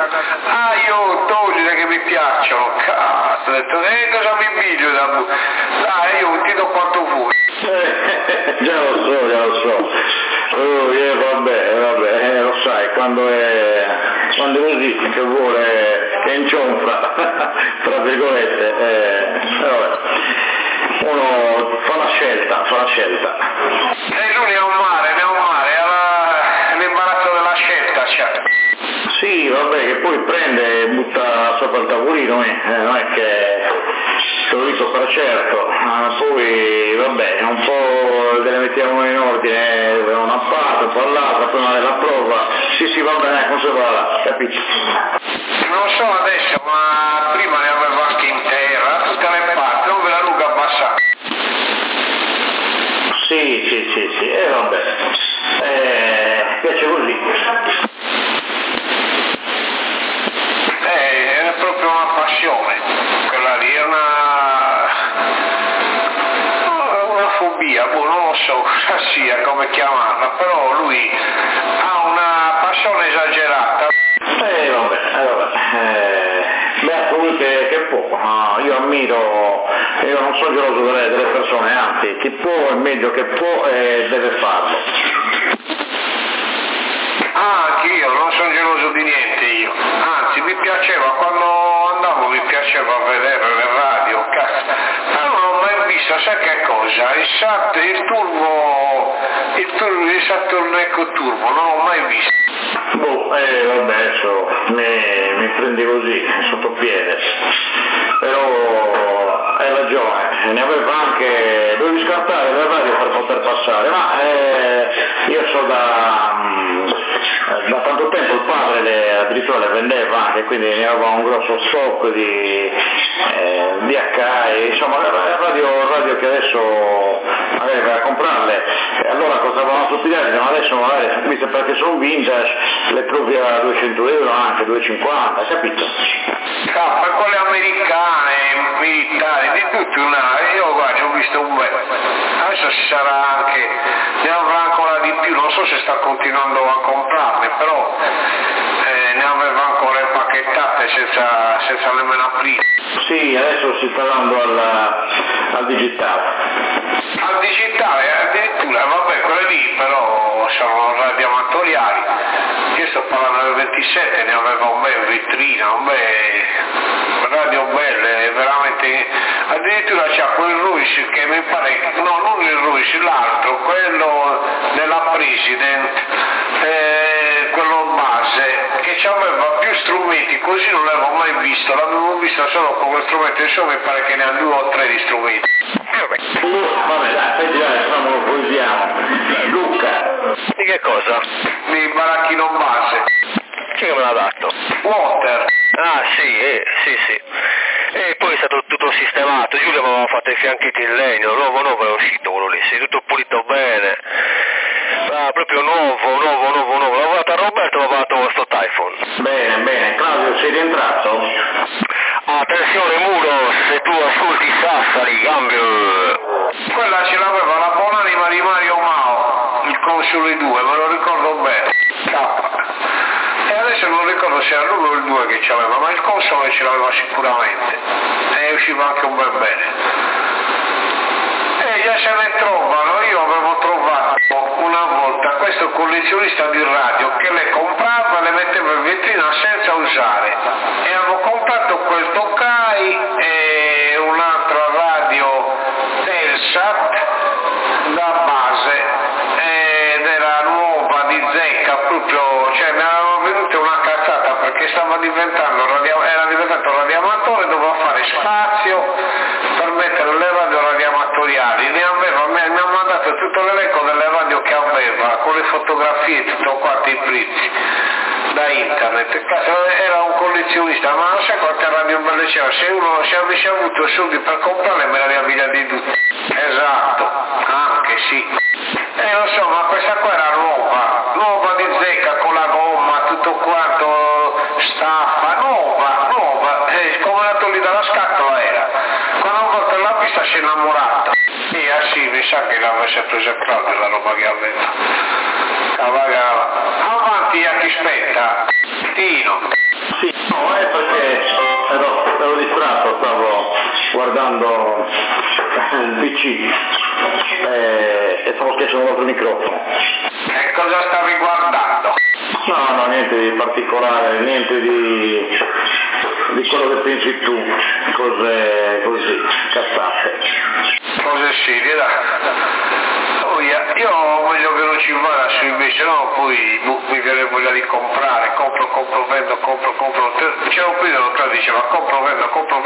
io togli che mi piacciono, cazzo, ho detto, cosa mi piglio da dai, io ti do quanto vuoi. Già lo so. Vabbè, lo sai, quando è così che vuole, che incionfra, tra virgolette, vabbè. Uno fa la scelta. E lui ne ha un mare, l'imbarazzo della scelta c'è. Sì, vabbè, che poi prende e butta sopra il tavolino, non è che te lo dico per certo, poi vabbè, un po' le mettiamo in ordine, una parte, un po' l'altra, poi una la prova, sì, va bene, conservala, capito? Non so adesso, ma prima ne avevo anche in terra, tutte le parti, non ve la ruga abbassata. Sì, vabbè, piace così. È proprio una passione, quella lì è una fobia, non lo so cosa sia, come chiamarla, però lui ha una passione esagerata. Comunque che può, io ammiro, io non sono geloso delle persone, anzi, chi può è meglio che può e deve farlo. Anche io non sono geloso di niente io, anzi mi piaceva quando andavo, mi piaceva vedere le radio, cazzo, ma non ho mai visto, sai che cosa? Il Saturn Echo Turbo, non l'ho mai visto. Vabbè, adesso mi prendi così, sottopiede, però hai ragione, ne aveva anche, dovevi scartare le radio per poter passare, ma io so da tanto tempo il padre addirittura le vendeva anche, quindi ne aveva un grosso stock di Akai, insomma radio che adesso magari vai a comprarle, e allora costavano stupidaggini, ma adesso magari, visto perché sono vintage, le trovi a 200 euro, anche 250, capito? Quelle americane, militari, di tutti io guarda, ci ho visto un bel. Adesso ci sarà anche, ne avrà ancora di più, non so se sta continuando a comprarne, però ne aveva ancora impacchettate senza nemmeno aprire. Sì, adesso si sta dando al digitale. Al digitale addirittura, vabbè, quelle lì però sono radioamatoriali. Io sto parlando del 27, ne aveva un bel vetrina, un bel radio belle, veramente. Addirittura c'ha quel Ruiz che mi pare, no, non il Ruiz, l'altro, quello della President, quello base, che aveva più strumenti, così non l'avevo mai visto, l'avevo vista solo con quel strumento, insomma mi pare che ne ha 2 o 3 di strumenti. Vabbè, dai, non lo poesiamo. Luca. Di che cosa? Di baracchino base. Chi me l'ha dato? Water. Ah sì. E poi è stato tutto sistemato, Giulio aveva fatto i fianchetti in legno, nuovo è uscito quello lì, sì, tutto pulito bene. Proprio nuovo, l'ho lavorato a Roberto, l'ho lavorato questo Typhoon. Bene, Claudio, sei rientrato? Attenzione muro, se tu ascolti Sassari, cambio. Quella ce l'aveva la buonanima di Mario Mao, il console 2, me lo ricordo bene. E adesso non ricordo se era l'1 o il 2 che ce l'aveva, ma il console ce l'aveva sicuramente. E usciva anche un bel bene. E già se ne trovano, io avevo trovato una volta questo collezionista di radio che le comprava e le metteva in vetrina senza usare. E avevo comprato quel Tokai e un'altra radio Telsat da base ed era nuova di zecca, proprio, cioè mi aveva venuta una cazzata perché stava diventando era diventato radioamatore, doveva fare spazio per mettere le radio radioamatoriali, mi ha mandato tutto l'elenco delle radio che aveva con le fotografie e tutto quanto i prezzi da internet. Era un collezionista, ma non sai quante radio belle c'era, se avessi avuto soldi per comprarle me le aveva di tutte. Esatto, anche sì. E lo so, ma questa qua era nuova di zecca con la gomma, tutto quanto staffa, nuova, come la togli dalla scatola era. Quando una volta l'ha vista si è innamorata. Sì, mi sa che l'avesse presa Claudio la roba che aveva. Cavagava. Avanti a chi spetta. Tino. Sì, no, è perché ero distratto, stavo guardando il PC e stavo schiacciando il microfono. E cosa stavi guardando? No, niente di particolare, niente di quello che pensi tu, cose così, cazzate. Cose serie, dai. Io voglio che non ci vada su invece, no, poi mi viene voglia di comprare, compro, vendo. C'era un periodo che diceva compro, vendo.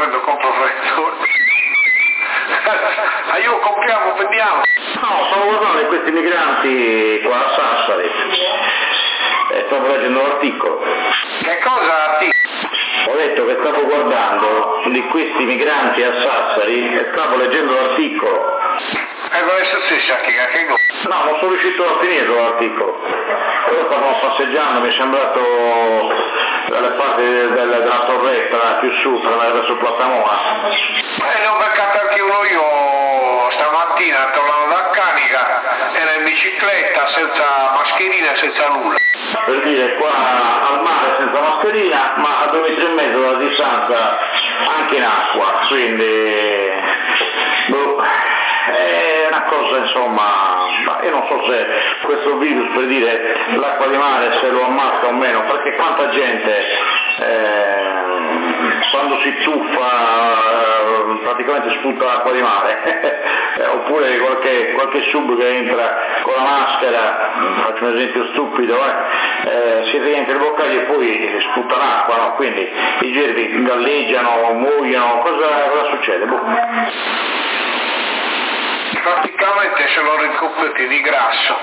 Io compriamo, vendiamo. No, stavo guardando questi migranti qua a Sassari e stavo leggendo l'articolo. Che cosa articolo? Ho detto che stavo guardando di questi migranti a Sassari e stavo leggendo l'articolo. E cosa è successo a che cosa? No, non sono riuscito a finire l'articolo. Però stavamo passeggiando, mi è sembrato dalle parti della torretta più su, verso Platamona. Ne ho beccato anche uno io stamattina, tornando da Canica, era in bicicletta, senza mascherina e senza nulla. Per dire, qua al mare senza mascherina, ma a 2,5 metri dalla distanza anche in acqua, quindi è una cosa, insomma, io non so se questo virus, per dire, l'acqua di mare se lo ammazza o meno, perché quanta gente quando si tuffa praticamente sputa l'acqua di mare oppure qualche sub che entra con la maschera, faccio un esempio stupido, si rientra il boccaglio e poi sputa l'acqua, no? Quindi i germi galleggiano, muoiono, cosa succede? Praticamente sono ricoperti di grasso,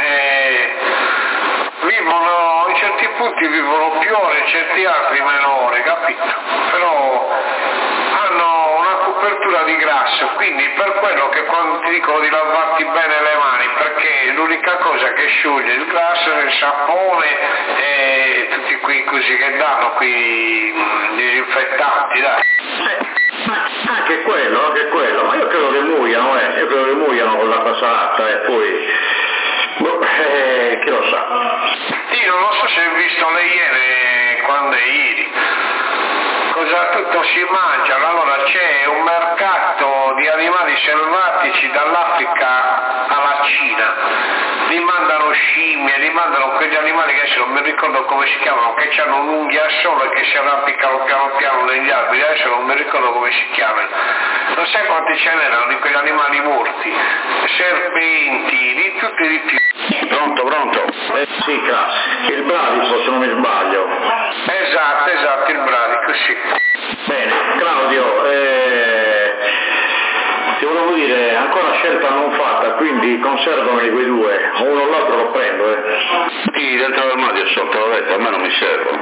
vivono, in certi punti vivono più ore, in certi altri meno ore, capito? Però hanno una copertura di grasso, quindi per quello che quando ti dico di lavarti bene le mani, perché l'unica cosa che scioglie il grasso è il sapone e tutti quei così che danno, quei disinfettanti, dai. Anche quello, ma io credo che muoiano con l'acqua salata e poi, chi lo sa. Io non so se hai visto le iene quando è ieri. Cosa tutto si mangia? Allora c'è un mercato di animali selvatici dall'Africa alla Cina, li mandano scimmie, li mandano quegli animali che adesso non mi ricordo come si chiamano, che hanno un'unghia sola e che si arrampicano piano piano negli alberi, adesso non mi ricordo come si chiamano. Non sai quanti ce n'erano di quegli animali morti, serpenti, di tutto e di più. Pronto? Sì, il bradipo se non mi sbaglio. Esatto, il bradipo, sì. Bene, Claudio, ti volevo dire, ancora scelta non fatta, quindi conservami quei due, uno o l'altro lo prendo. Sì, dentro l'armadio sotto, l'ho detto, a me non mi servono.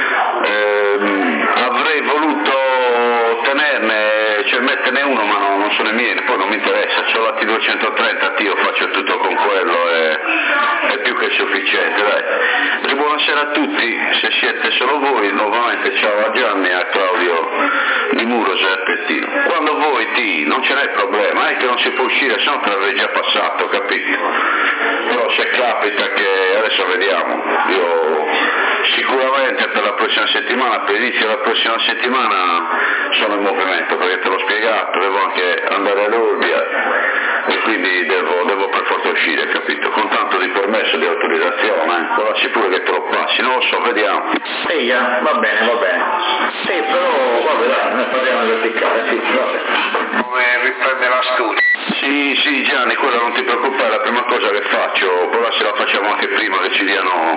Avrei voluto tenerne, cioè metterne uno, ma non sono i miei, poi non mi interessa, c'ho la T230, io faccio tutto con quello, è più che sufficiente, dai. Buonasera a tutti, se siete solo voi, nuovamente ciao a Gianni e a Claudio di Muros e a Pettino. Quando voi non ce n'è problema, è che non si può uscire, se no te l'avrei già passato, capito? Però se capita che, adesso vediamo, io sicuramente per la prossima settimana, per l'inizio della prossima settimana sono in movimento, perché te l'ho spiegato, devo anche andare all'Urbia e quindi devo per forza uscire, capito? Con tanto di permesso, di autorizzazione, lasci pure che te lo passi, non lo so, vediamo. Va bene. Sì, però, vabbè, dai, ne parliamo in verticale, sì, vabbè. Come riprende la studia. Sì, Gianni, quella non ti preoccupare, è la prima cosa che faccio, poi se la facciamo anche prima che ci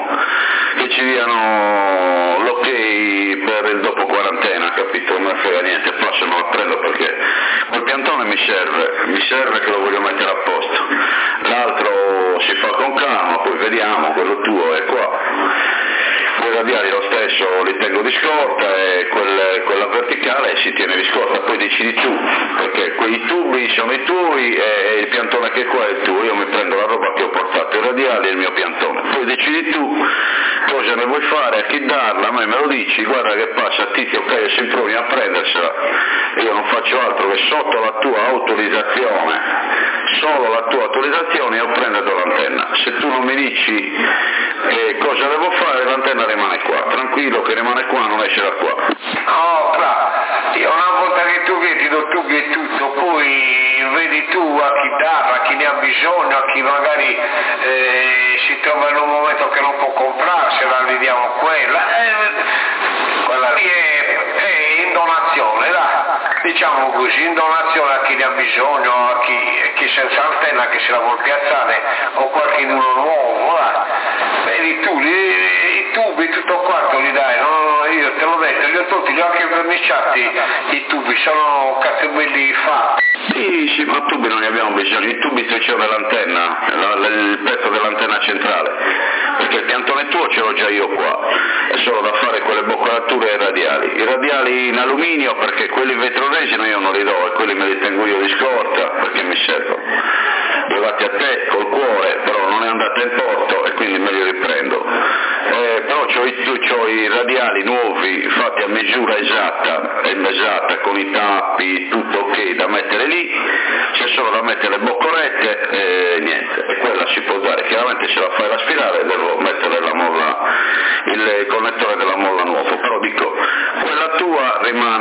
diano l'ok per il dopo quarantena, capito? Non me ne frega niente, passo, non la prendo perché quel piantone mi serve che lo voglio mettere a posto, l'altro si fa con calma, poi vediamo, quello tuo è qua. Quei radiali lo stesso li tengo di scorta e quella verticale si tiene di scorta, poi decidi tu, perché quei tubi sono i tuoi e il piantone che è qua è il tuo, io mi prendo la roba che ho portato, i radiali e il mio piantone, poi decidi tu cosa ne vuoi fare, a chi darla, a me lo dici, guarda che passa Tizio, ok, si improvvi a prendersela, io non faccio altro che sotto la tua autorizzazione, solo la tua autorizzazione io prendo l'antenna, se tu non mi dici cosa devo fare, l'antenna rimane qua, tranquillo che rimane qua, non esce da qua. No, io una volta che tu vieni ti do tubi e tutto, poi vedi tu a chi darla, a chi ne ha bisogno, a chi magari si trova in un momento che non può comprarsela, gli diamo quella lì è in donazione, diciamo così, in donazione a chi ne ha bisogno, a chi senza antenna che se la vuol piazzare o qualcuno nuovo, vedi tu, i tubi tutto quanto li dai, no? Io te l'ho detto, li ho tutti, li ho anche verniciati i tubi, sono cazzo belli fatti. Sì, ma tubi non ne abbiamo bisogno, i tubi se c'è dell'antenna, il pezzo dell'antenna centrale, perché il piantone tuo ce l'ho già io qua, è solo da fare quelle boccolature e i radiali in alluminio, perché quelli in vetroresina io non li do e quelli me li tengo io di scorta perché mi servono. Levati a te col cuore, però non è andata in porto e quindi me li riprendo. Però c'ho i radiali nuovi fatti a misura esatta con i tappi, tutto ok da mettere lì, c'è solo da mettere le boccolette e niente, e quella si può dare, chiaramente se la fai la spirale devo mettere la molla, il connettore della molla nuovo, però dico, quella tua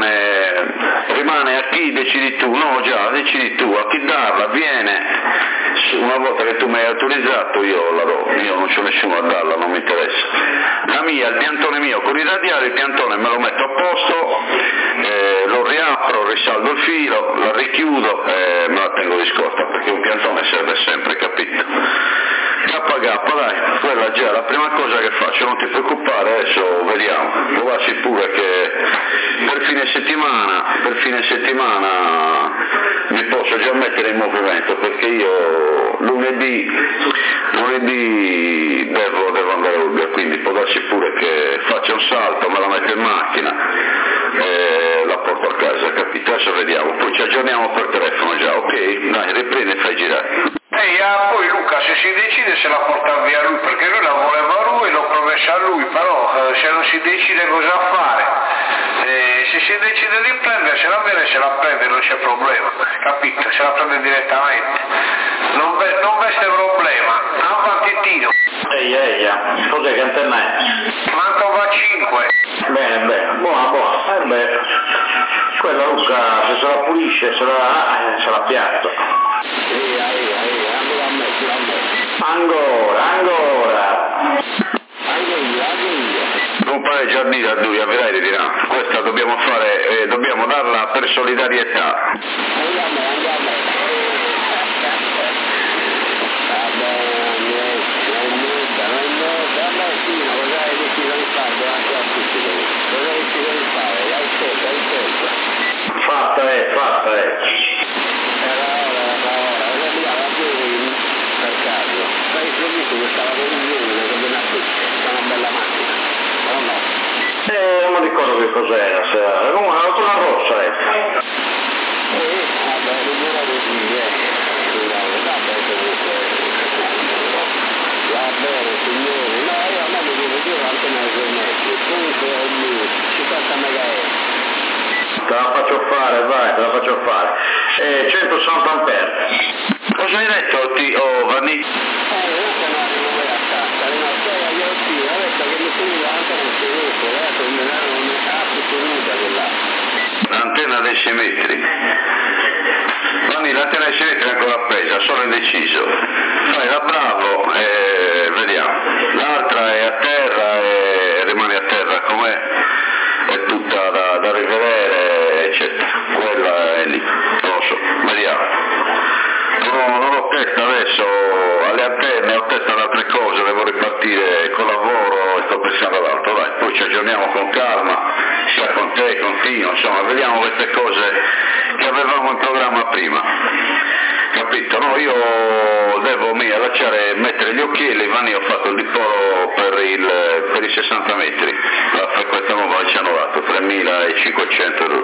rimane a chi decidi tu, no già, decidi tu, a chi darla, viene, una volta che tu mi hai autorizzato io la do, io non c'ho nessuno a darla, non mi interessa. La mia, il piantone mio con i radiali, il piantone me lo metto a posto, lo riapro, risaldo il filo, la richiudo e me la tengo di scorta, perché un piantone serve sempre, capito? KK, dai, quella già è la prima cosa che faccio, non ti preoccupare, adesso vediamo, provarsi pure che per fine settimana mi posso già mettere in movimento, perché io lunedì devo andare a Urbia, quindi può darsi pure che faccia un salto, me la metto in macchina e la porto a casa, capito? Adesso vediamo, poi c'è già decide se la porta via lui, perché lui la voleva lui, l'ho promessa a lui, però se non si decide cosa fare, se si decide di prendersela bene se la prende, non c'è problema, capito? Se la prende direttamente, non veste problema. Avanti Tino. Eia, cos'è che antenna è? Mantova 5. Bene, buona, quella Luca se la pulisce, se la piatto. Ancora. Non pareggia a dire a lui, vedrai di là. Questa dobbiamo fare, dobbiamo darla per solidarietà. Fatta è. Non mi ricordo che cos'era, una rossa Va bene signori, no, io a me mi devo dire anche nei permessi, comunque è lì, 50 MHz. Te la faccio fare, vai, te la faccio fare. 160 ampere. Cosa hai detto, Vanni? L'antenna dei 6 metri. Vanni, l'antenna dei 6 metri è ancora appesa, sono indeciso. Fai da bravo e vediamo. L'altra è a terra e rimane a terra com'è, è tutta da rivedere, eccetera. Quella è lì, non lo so, vediamo. Non ho testa adesso alle antenne, ho testa ad altre cose, devo ripartire col lavoro e sto pensando ad altro, dai, poi ci aggiorniamo con calma, sia con te, con Tino, insomma, vediamo queste cose che avevamo in programma prima, capito? No, io devo allacciare, mettere gli occhiali, Vanni ho fatto il dipolo per i 60 metri, la frequenza nuova che ci hanno dato, 3500 euro.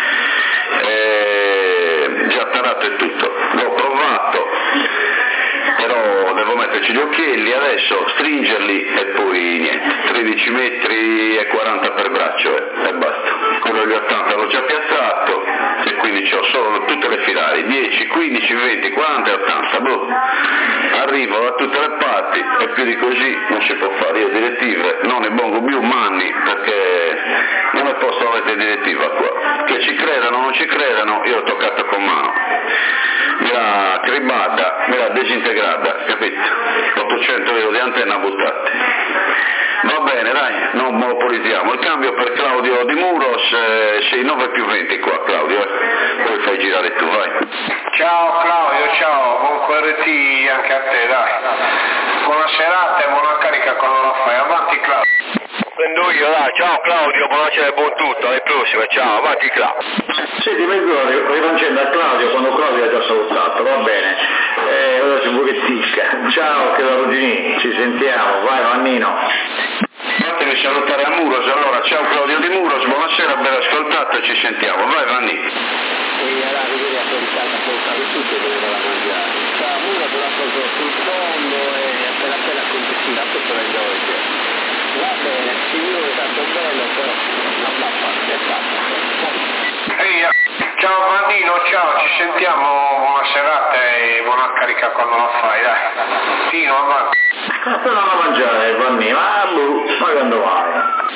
Già tarato e tutto, l'ho provato, però devo metterci gli occhiali adesso, stringerli e poi niente, 13 metri e 40 per braccio e basta. Quello di 80 l'ho già piazzato e quindi ho solo tutte le filari, 10, 15, 20, 40 e 80, arrivo da tutte le parti e più di così non si può fare. Io direttive non ne pongo più manni perché non ne posso avere direttiva qua, che ci credano o non ci credano, io l'ho toccato con mano, me l'ha cribata, me l'ha disintegrata, capito? 800 euro di antenna buttate. Va bene, dai, non monopolizziamo. Il cambio per Claudio Di Muros, 6,9 più 20 qua, Claudio, poi fai girare tu, vai. Ciao Claudio, ciao, buon QRT anche a te, dai. Buona serata e buona carica quando la fai, avanti Claudio. Prendo io, dai, ciao Claudio, buonasera e buon tutto, alle prossime, ciao, avanti Claudio. Sì, di mezz'ora rilanciando a Claudio quando Claudio ha già salutato, va bene. Ora si buchetticca. Ciao, che la Ruggini, ci sentiamo, vai Vannino. Fatemi salutare a Muros, allora, ciao Claudio Di Muros, buonasera, ben ascoltato e ci sentiamo, vai Vanni. E allora vedi a portare tutto dove va a mangiare. Ciao Muros, la cosa sul fondo e appena complessità tutto le oggi. Va bene, signore, è stato bello, però non l'ha fatto, è fatto. Ehi, ciao Vannino, ciao, ci sentiamo, buona serata e buona carica quando la fai, dai. Tino, avanti. Appena da mangiare Vannino, ma quando vai?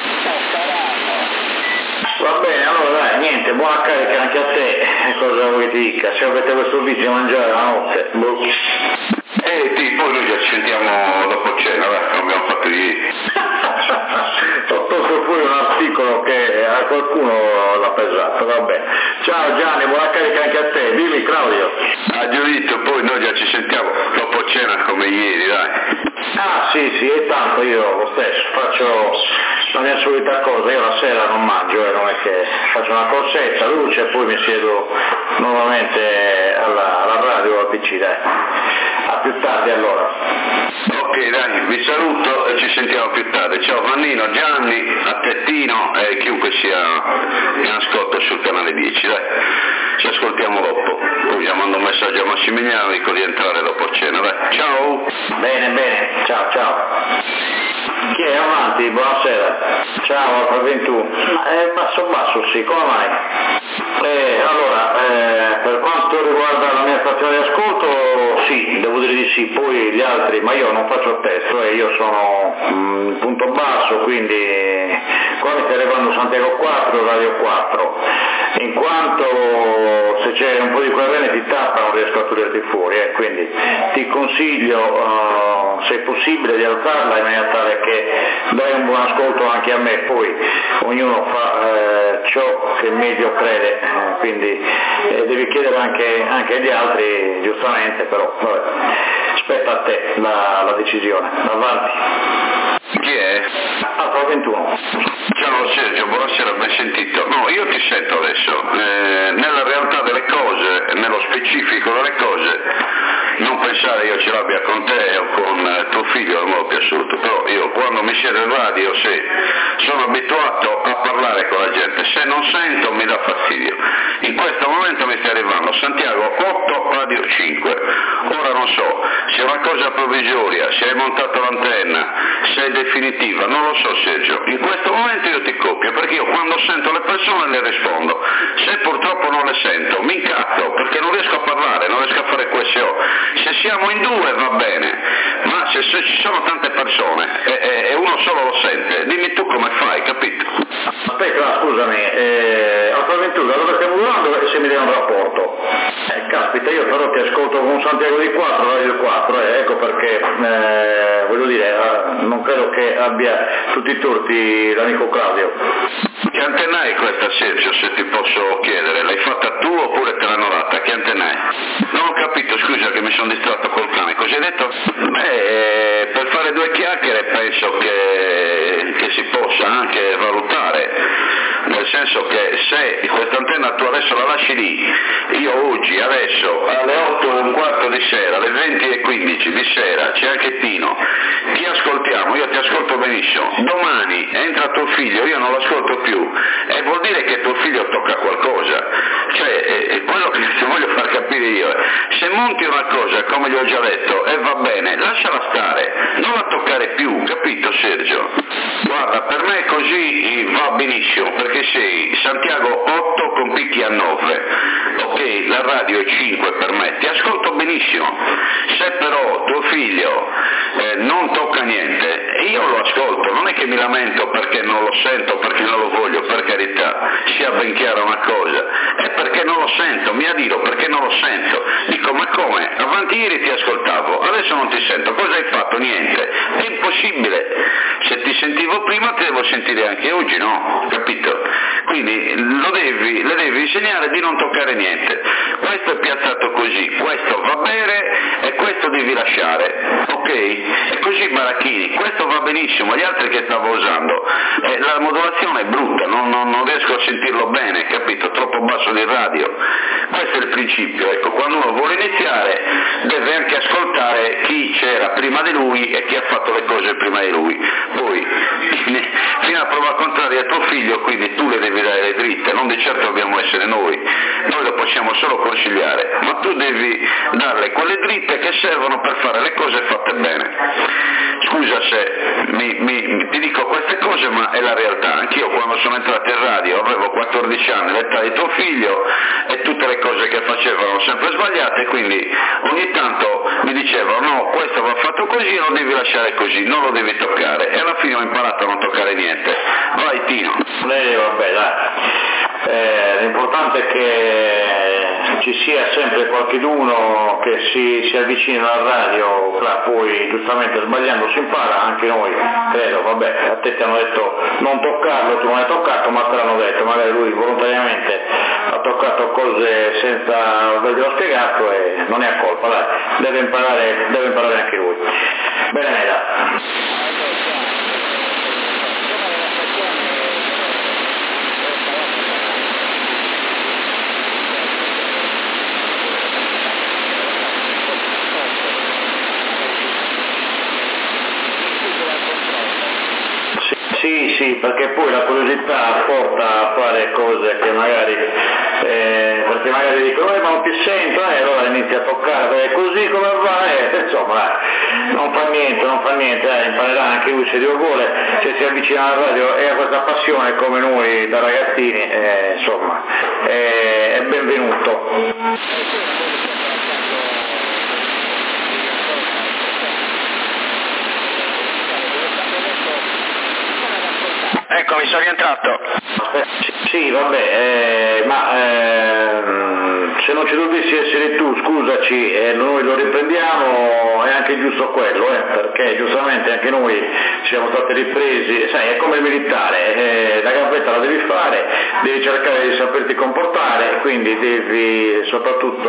Va bene, allora dai, niente, buona carica anche a te, cosa vuoi che ti dica, se avete questo vizio a mangiare la notte, poi noi ci sentiamo dopo cena, dai, come abbiamo fatto ieri. Ho tolto fuori un articolo che a qualcuno l'ha pesato, va bene. Ciao Gianni, buona carica anche a te, dimmi Claudio. A giudizio, poi noi già ci sentiamo dopo cena come ieri, dai. Ah sì, e tanto io lo stesso, faccio la mia solita cosa, io la sera non mangio, non è che faccio una corsetta, luce e poi mi siedo nuovamente alla radio o al PC, dai. A più tardi allora. Ok dai, vi saluto e ci sentiamo più tardi. Ciao Vannino, Gianni, a Tettino e chiunque sia in ascolto sul canale 10, dai. ci ascoltiamo dopo. Poi io mando un messaggio a Massimiliano, dico di entrare dopo cena. Dai, ciao! Bene, ciao. Chi è avanti? Buonasera. Ciao, Alfa 21. Basso, sì, come mai? Per quanto riguarda la mia stazione di ascolto, sì, devo dire di sì, poi gli altri, ma io non faccio testo, io sono punto basso, quindi qua mi stai arrivando Santiago 4, Radio 4, in quanto se c'è un po' di querene ti tappa non riesco a toglierti fuori, quindi ti consiglio, se è possibile, di alzarla in maniera tale che dai un buon ascolto anche a me, poi ognuno fa ciò che meglio crede, quindi devi chiedere anche agli altri, giustamente, però vabbè, spetta a te la decisione. Avanti. Chi è? Alfa 21. Ciao Sergio, buonasera, ben sentito. No, io ti sento adesso. Nella realtà delle cose, nello specifico delle cose, non pensare io ce l'abbia con te o con tuo figlio nel modo più assoluto, però io quando mi siedo in radio, se sono abituato a parlare con la gente, se non sento mi dà fastidio. In questo momento mi sta arrivando Santiago 8, Radio 5. Ora non so se è una cosa provvisoria, se hai montato l'antenna, se è definitiva, non lo so Sergio. In questo momento io ti copio, perché io quando sento le persone le rispondo. Se purtroppo non le sento, mi incazzo, perché non riesco a parlare, non riesco a fare QSO. Se siamo in due va bene, ma se ci sono tante persone e uno solo lo sente, dimmi tu come fai, capito? Aspetta, scusami, Alfa 21, da dove stiamo parlando e se mi dai un rapporto? Caspita, io però ti ascolto con Santiago di 4, Radio 4, ecco perché, voglio dire, non credo che abbia tutti i torti l'amico Claudio. Che antenna hai questa Sergio, se ti posso chiedere? L'hai fatta tu oppure te l'hanno data? Che antenna hai? Non ho capito, scusa che mi sono distratto col cane, cosa hai detto? Per fare due chiacchiere penso che si possa anche valutare, nel senso che se questa antenna tu adesso la lasci lì, io oggi, adesso, alle 8:15 di sera, alle 20:15 di sera, c'è anche Tino, ti ascoltiamo, io ti ascolto benissimo, domani entra tuo figlio, io non lo ascolto più, e vuol dire che tuo figlio tocca qualcosa, cioè quello che ti voglio far capire io è, se monti una cosa come gli ho già detto e va bene, lasciala stare, non la toccare più, capito Sergio? Guarda, per me così va benissimo, perché sei Santiago 8 con picchi a 9, ok, la radio è 5 per me, ti ascolto benissimo, se però tuo figlio non tocca niente, io lo ascolto, non è che mi lamento perché non lo sento, perché non lo voglio, per carità, sia ben chiara una cosa, è perché non lo sento, mi adiro perché non lo sento, dico ma come, avanti ieri ti ascoltavo, adesso non ti sento, cosa hai fatto? Niente, è impossibile, se ti sentivo prima ti devo sentire anche oggi, no? Capito? Quindi le devi insegnare di non toccare niente, questo è piazzato così, questo va bene e questo devi lasciare, ok? E così Maracchini, questo va benissimo, gli altri che stavo usando, la modulazione è brutta, non riesco a sentirlo bene, capito? Troppo basso di radio, questo è il principio, ecco, quando uno vuole iniziare deve anche ascoltare chi c'era prima di lui e chi ha fatto le cose prima di lui, poi fino a prova contraria a tuo figlio, quindi tu le devi dare le dritte, non di certo dobbiamo essere noi lo possiamo solo consigliare, ma tu devi darle quelle dritte che servono per fare le cose fatte bene. Scusa se ti dico queste cose, ma è la realtà, anch'io quando sono entrato in radio avevo 14 anni, l'età di tuo figlio, e tutte le cose che facevano sempre sbagliate, quindi ogni tanto mi dicevano no, questo va fatto così, lo devi lasciare così, non lo devi toccare, e alla fine ho imparato a non toccare niente. Vai Tino. Vabbè dai, l'importante è che ci sia sempre qualcheduno che si avvicina alla radio, poi giustamente sbagliando si impara, anche noi credo, vabbè, a te ti hanno detto non toccarlo, tu non hai toccato, ma te l'hanno detto, magari lui volontariamente ha toccato cose senza averglielo spiegato e non è a colpa, dai, deve imparare anche lui. Bene Meda. Sì, perché poi la curiosità porta a fare cose che magari, perché magari dicono ma non ti sento, allora inizi a toccare, così come va, insomma, non fa niente, imparerà anche lui se Dio vuole, se si avvicina alla radio e ha questa passione come noi da ragazzini, insomma, è benvenuto. Ecco, mi sono rientrato. Sì, vabbè, se non ci dovessi essere tu, scusaci, noi lo riprendiamo, è anche giusto quello, perché giustamente anche noi siamo stati ripresi, sai, è come il militare, la gambetta la devi fare, devi cercare di saperti comportare, quindi devi soprattutto